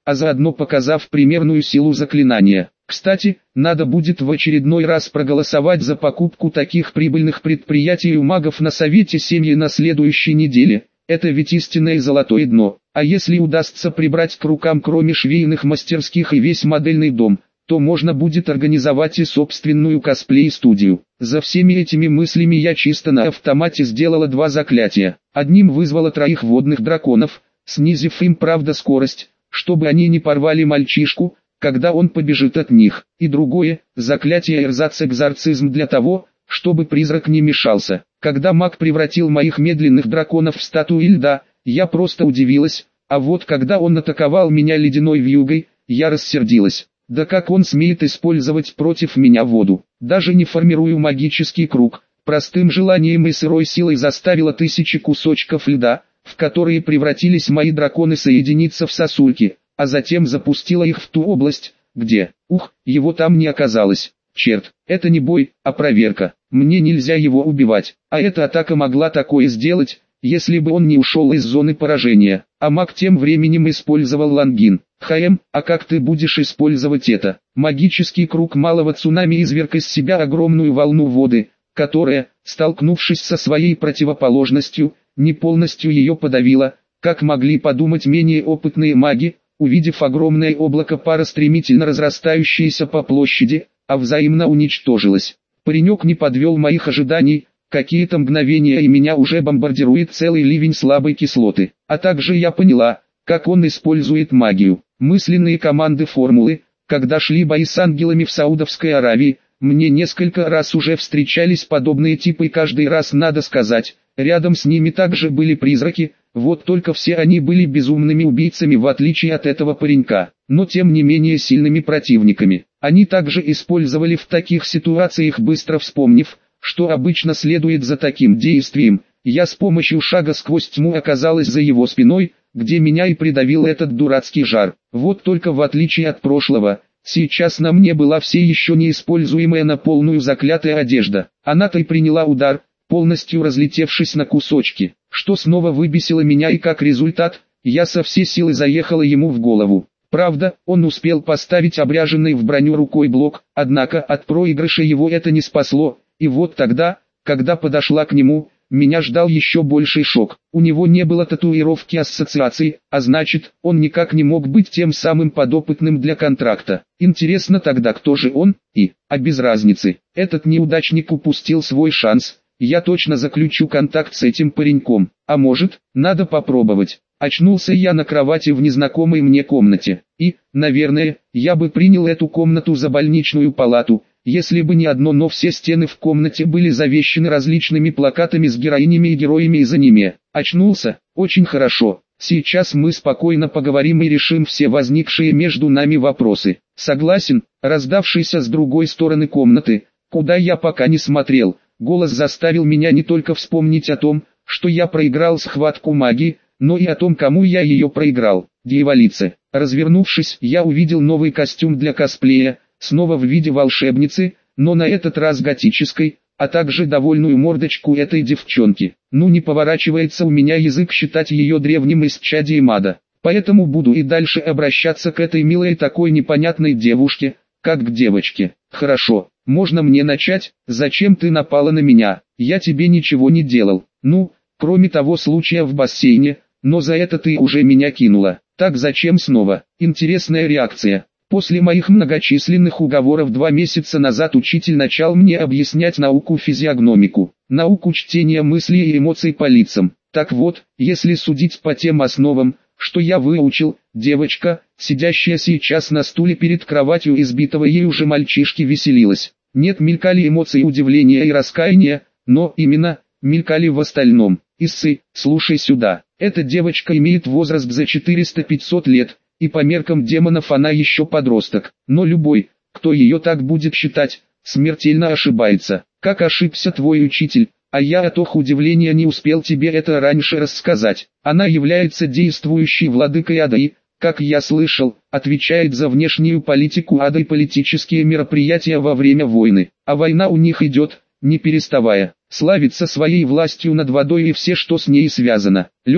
а заодно показав примерную силу заклинания. Кстати, надо будет в очередной раз проголосовать за покупку таких прибыльных предприятий у магов на совете семьи на следующей неделе. Это ведь истинное золотое дно. А если удастся прибрать к рукам кроме швейных мастерских и весь модельный дом, то можно будет организовать и собственную косплей-студию. За всеми этими мыслями я чисто на автомате сделала два заклятия. Одним вызвала троих водных драконов, снизив им, правда, скорость, чтобы они не порвали мальчишку, когда он побежит от них. И другое, заклятие эрзац-экзорцизм для того, чтобы призрак не мешался. Когда маг превратил моих медленных драконов в статуи льда, я просто удивилась, а вот когда он атаковал меня ледяной вьюгой, я рассердилась. Да как он смеет использовать против меня воду? Даже не формирую магический круг, простым желанием и сырой силой заставила тысячи кусочков льда, в которые превратились мои драконы, соединиться в сосульки, а затем запустила их в ту область, где, ух, его там не оказалось. Черт, это не бой, а проверка. Мне нельзя его убивать, а эта атака могла такое сделать, если бы он не ушел из зоны поражения. А маг тем временем использовал лангин. Хаем, а как ты будешь использовать это? Магический круг малого цунами изверг из себя огромную волну воды, которая, столкнувшись со своей противоположностью, не полностью ее подавила, как могли подумать менее опытные маги, увидев огромное облако пара, стремительно разрастающееся по площади, а взаимно уничтожилось. Паренек не подвел моих ожиданий. Какие-то мгновения и меня уже бомбардирует целый ливень слабой кислоты. А также я поняла, как он использует магию. Мысленные команды формулы. Когда шли бои с ангелами в Саудовской Аравии, мне несколько раз уже встречались подобные типы, и каждый раз, надо сказать, рядом с ними также были призраки, вот только все они были безумными убийцами, в отличие от этого паренька, но тем не менее сильными противниками. Они также использовали в таких ситуациях, быстро вспомнив, что обычно следует за таким действием. Я с помощью шага сквозь тьму оказалась за его спиной, где меня и придавил этот дурацкий жар. Вот только в отличие от прошлого, сейчас на мне была все еще неиспользуемая на полную заклятая одежда. Она-то и приняла удар, полностью разлетевшись на кусочки, что снова выбесило меня, и как результат, я со всей силы заехала ему в голову. Правда, он успел поставить обряженный в броню рукой блок, однако от проигрыша его это не спасло. И вот тогда, когда подошла к нему, меня ждал еще больший шок. У него не было татуировки ассоциации, а значит, он никак не мог быть тем самым подопытным для контракта. Интересно тогда, кто же он, и, а без разницы, этот неудачник упустил свой шанс. Я точно заключу контакт с этим пареньком, а может, надо попробовать. Очнулся я на кровати в незнакомой мне комнате, и, наверное, я бы принял эту комнату за больничную палату, если бы не одно но: все стены в комнате были завешены различными плакатами с героинями и героями из аниме. Очнулся? Очень хорошо. Сейчас мы спокойно поговорим и решим все возникшие между нами вопросы. Согласен? Раздавшийся с другой стороны комнаты, куда я пока не смотрел, голос заставил меня не только вспомнить о том, что я проиграл схватку магии, но и о том, кому я ее проиграл. Дьяволице. Развернувшись, я увидел новый костюм для косплея, снова в виде волшебницы, но на этот раз готической, а также довольную мордочку этой девчонки. Ну, не поворачивается у меня язык считать ее древним исчадием ада, поэтому буду и дальше обращаться к этой милой такой непонятной девушке, как к девочке. Хорошо, можно мне начать? Зачем ты напала на меня? Я тебе ничего не делал. Ну, кроме того случая в бассейне, но за это ты уже меня кинула. Так зачем снова? Интересная реакция. После моих многочисленных уговоров два месяца назад учитель начал мне объяснять науку физиогномику, науку чтения мыслей и эмоций по лицам. Так вот, если судить по тем основам, что я выучил, девочка, сидящая сейчас на стуле перед кроватью избитого ей уже мальчишки, веселилась. Нет, мелькали эмоции удивления и раскаяния, но именно, мелькали в остальном. Иссы, слушай сюда, эта девочка имеет возраст за четыреста-пятьсот лет, и по меркам демонов она еще подросток, но любой, кто ее так будет считать, смертельно ошибается. Как ошибся твой учитель, а я от их удивления не успел тебе это раньше рассказать. Она является действующей владыкой ада и, как я слышал, отвечает за внешнюю политику ада и политические мероприятия во время войны, а война у них идет, не переставая, славится своей властью над водой и все, что с ней связано. Лед,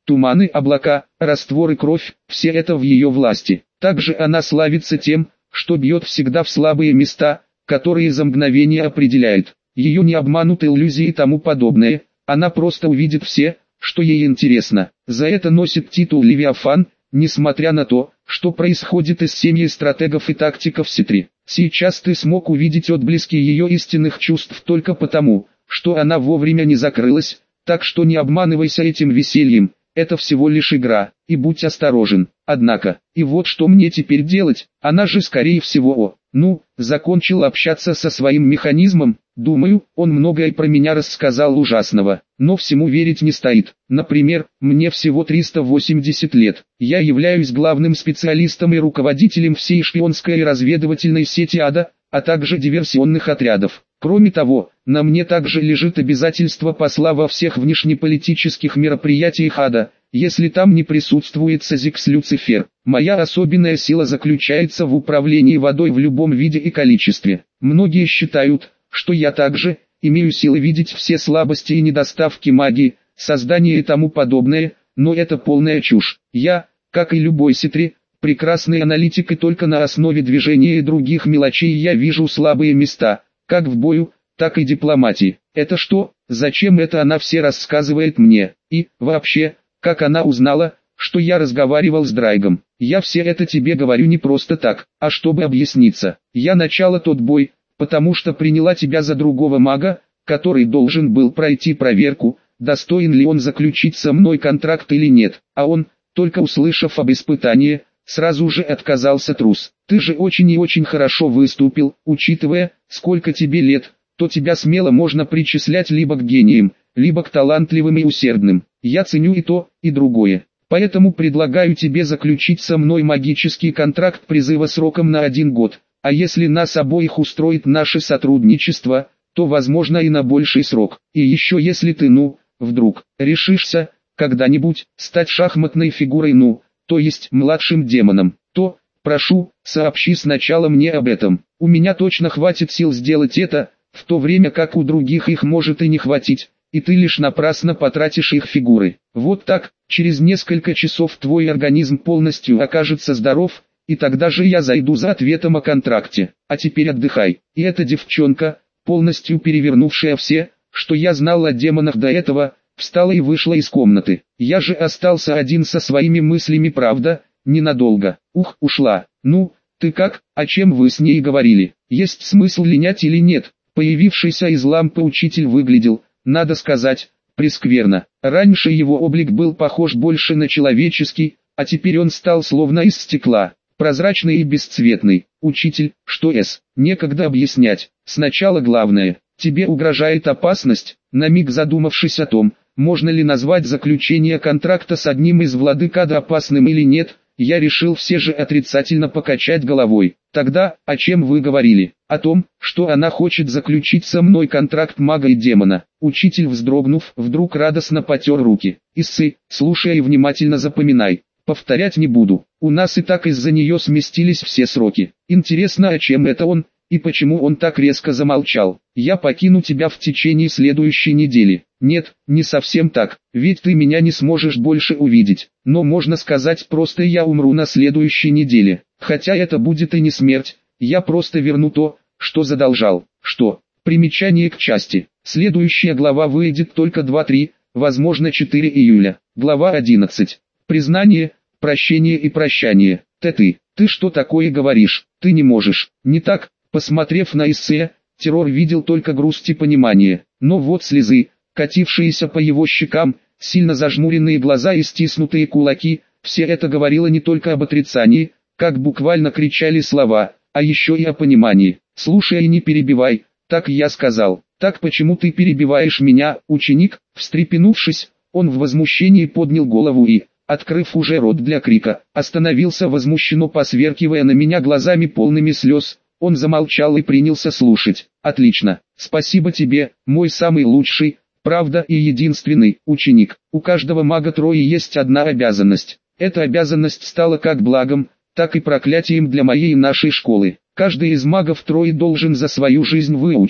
туманы, облака, растворы, кровь, все это в ее власти. Также она славится тем, что бьет всегда в слабые места, которые за мгновение определяет. Ее не обманут иллюзии и тому подобное, она просто увидит все, что ей интересно. За это носит титул Левиафан, несмотря на то, что происходит из семьи стратегов и тактиков Ситри. Сейчас ты смог увидеть отблески ее истинных чувств только потому, что она вовремя не закрылась, так что не обманывайся этим весельем, это всего лишь игра, и будь осторожен. Однако, и вот что мне теперь делать, она же скорее всего о, ну, закончил общаться со своим механизмом, думаю, он многое про меня рассказал ужасного, но всему верить не стоит. Например, мне всего триста восемьдесят лет, я являюсь главным специалистом и руководителем всей шпионской и разведывательной сети ада, а также диверсионных отрядов. Кроме того, на мне также лежит обязательство посла во всех внешнеполитических мероприятиях ада, если там не присутствует Сазикс Люцифер. Моя особенная сила заключается в управлении водой в любом виде и количестве. Многие считают, что я также имею силы видеть все слабости и недостатки магии, создания и тому подобное, но это полная чушь. Я, как и любой Ситри, прекрасный аналитик, и только на основе движения и других мелочей я вижу слабые места, как в бою, так и дипломатии. Это что, зачем это она все рассказывает мне? И, вообще, как она узнала, что я разговаривал с Драйгом? Я все это тебе говорю не просто так, а чтобы объясниться. Я начала тот бой, потому что приняла тебя за другого мага, который должен был пройти проверку, достоин ли он заключить со мной контракт или нет, а он, только услышав об испытании, сразу же отказался. Трус. Ты же очень и очень хорошо выступил, учитывая, сколько тебе лет, то тебя смело можно причислять либо к гениям, либо к талантливым и усердным. Я ценю и то, и другое. Поэтому предлагаю тебе заключить со мной магический контракт призыва сроком на один год, а если нас обоих устроит наше сотрудничество, то возможно и на больший срок. И еще если ты, ну, вдруг, решишься, когда-нибудь, стать шахматной фигурой, ну, то есть младшим демоном, то, прошу, сообщи сначала мне об этом. У меня точно хватит сил сделать это, в то время как у других их может и не хватить, и ты лишь напрасно потратишь их фигуры. Вот так, через несколько часов твой организм полностью окажется здоров, и тогда же я зайду за ответом о контракте. А теперь отдыхай. И эта девчонка, полностью перевернувшая все, что я знал о демонах до этого, встала и вышла из комнаты. Я же остался один со своими мыслями, правда, ненадолго. Ух, ушла. Ну, ты как, о чем вы с ней говорили? Есть смысл линять или нет? Появившийся из лампы учитель выглядел, надо сказать, прескверно. Раньше его облик был похож больше на человеческий, а теперь он стал словно из стекла, прозрачный и бесцветный. Учитель, что с? Некогда объяснять. Сначала главное, тебе угрожает опасность. На миг задумавшись о том, можно ли назвать заключение контракта с одним из владык ада опасным или нет, я решил все же отрицательно покачать головой. Тогда, о чем вы говорили? О том, что она хочет заключить со мной контракт мага и демона. Учитель, вздрогнув, вдруг радостно потер руки. Иссы, слушай и внимательно запоминай. Повторять не буду. У нас и так из-за нее сместились все сроки. Интересно, о чем это он, и почему он так резко замолчал? Я покину тебя в течение следующей недели. Нет, не совсем так, ведь ты меня не сможешь больше увидеть. Но можно сказать просто, я умру на следующей неделе. Хотя это будет и не смерть, я просто верну то, что задолжал. Что? Примечание к части. Следующая глава выйдет только два-три, возможно четыре июля. Глава одиннадцать. Признание, прощение и прощание. Ты ты, ты что такое говоришь? Ты не можешь. Не так? Посмотрев на эссе, террор видел только грусть и понимание. Но вот слезы, катившиеся по его щекам, сильно зажмуренные глаза и стиснутые кулаки, все это говорило не только об отрицании, как буквально кричали слова, а еще и о понимании. Слушай и не перебивай, так я сказал. Так почему ты перебиваешь меня, ученик? Встрепенувшись, он в возмущении поднял голову и, открыв уже рот для крика, остановился возмущенно, посверкивая на меня глазами полными слез. Он замолчал и принялся слушать. Отлично, спасибо тебе, мой самый лучший, правда и единственный, ученик. У каждого мага трое есть одна обязанность. Эта обязанность стала как благом, так и проклятием для моей и нашей школы. Каждый из магов трое должен за свою жизнь выучить,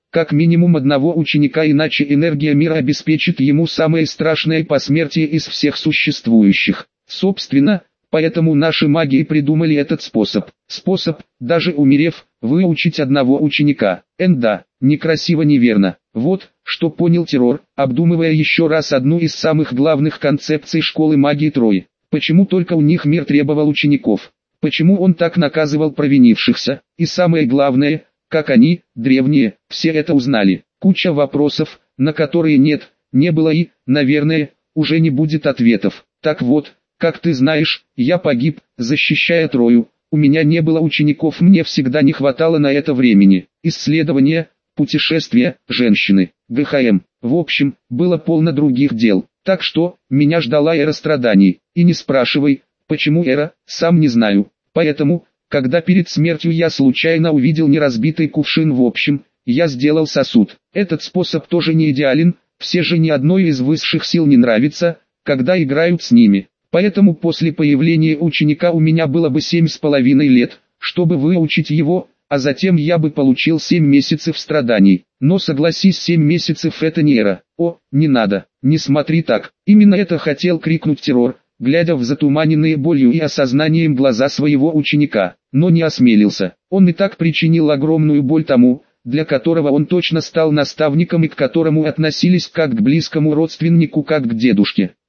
как минимум одного ученика, иначе энергия мира обеспечит ему самое страшное посмертие из всех существующих. Собственно, поэтому наши маги и придумали этот способ. Способ, даже умерев, выучить одного ученика. Эн да, некрасиво, неверно. Вот, что понял террор, обдумывая еще раз одну из самых главных концепций школы магии Трои. Почему только у них мир требовал учеников? Почему он так наказывал провинившихся? И самое главное, как они, древние, все это узнали? Куча вопросов, на которые нет, не было и, наверное, уже не будет ответов. Так вот, как ты знаешь, я погиб, защищая Трою. У меня не было учеников, мне всегда не хватало на это времени. Исследования, путешествия, женщины, ГХМ. В общем, было полно других дел. Так что, меня ждала эра страданий. И не спрашивай, почему эра, сам не знаю. Поэтому, когда перед смертью я случайно увидел неразбитый кувшин, в общем, я сделал сосуд. Этот способ тоже не идеален, все же ни одной из высших сил не нравится, когда играют с ними. Поэтому после появления ученика у меня было бы семь с половиной лет, чтобы выучить его, а затем я бы получил семь месяцев страданий. Но согласись, семь месяцев это не эра. О, не надо, не смотри так. Именно это хотел крикнуть террор, глядя в затуманенные болью и осознанием глаза своего ученика, но не осмелился. Он и так причинил огромную боль тому, для которого он точно стал наставником и к которому относились как к близкому родственнику, как к дедушке.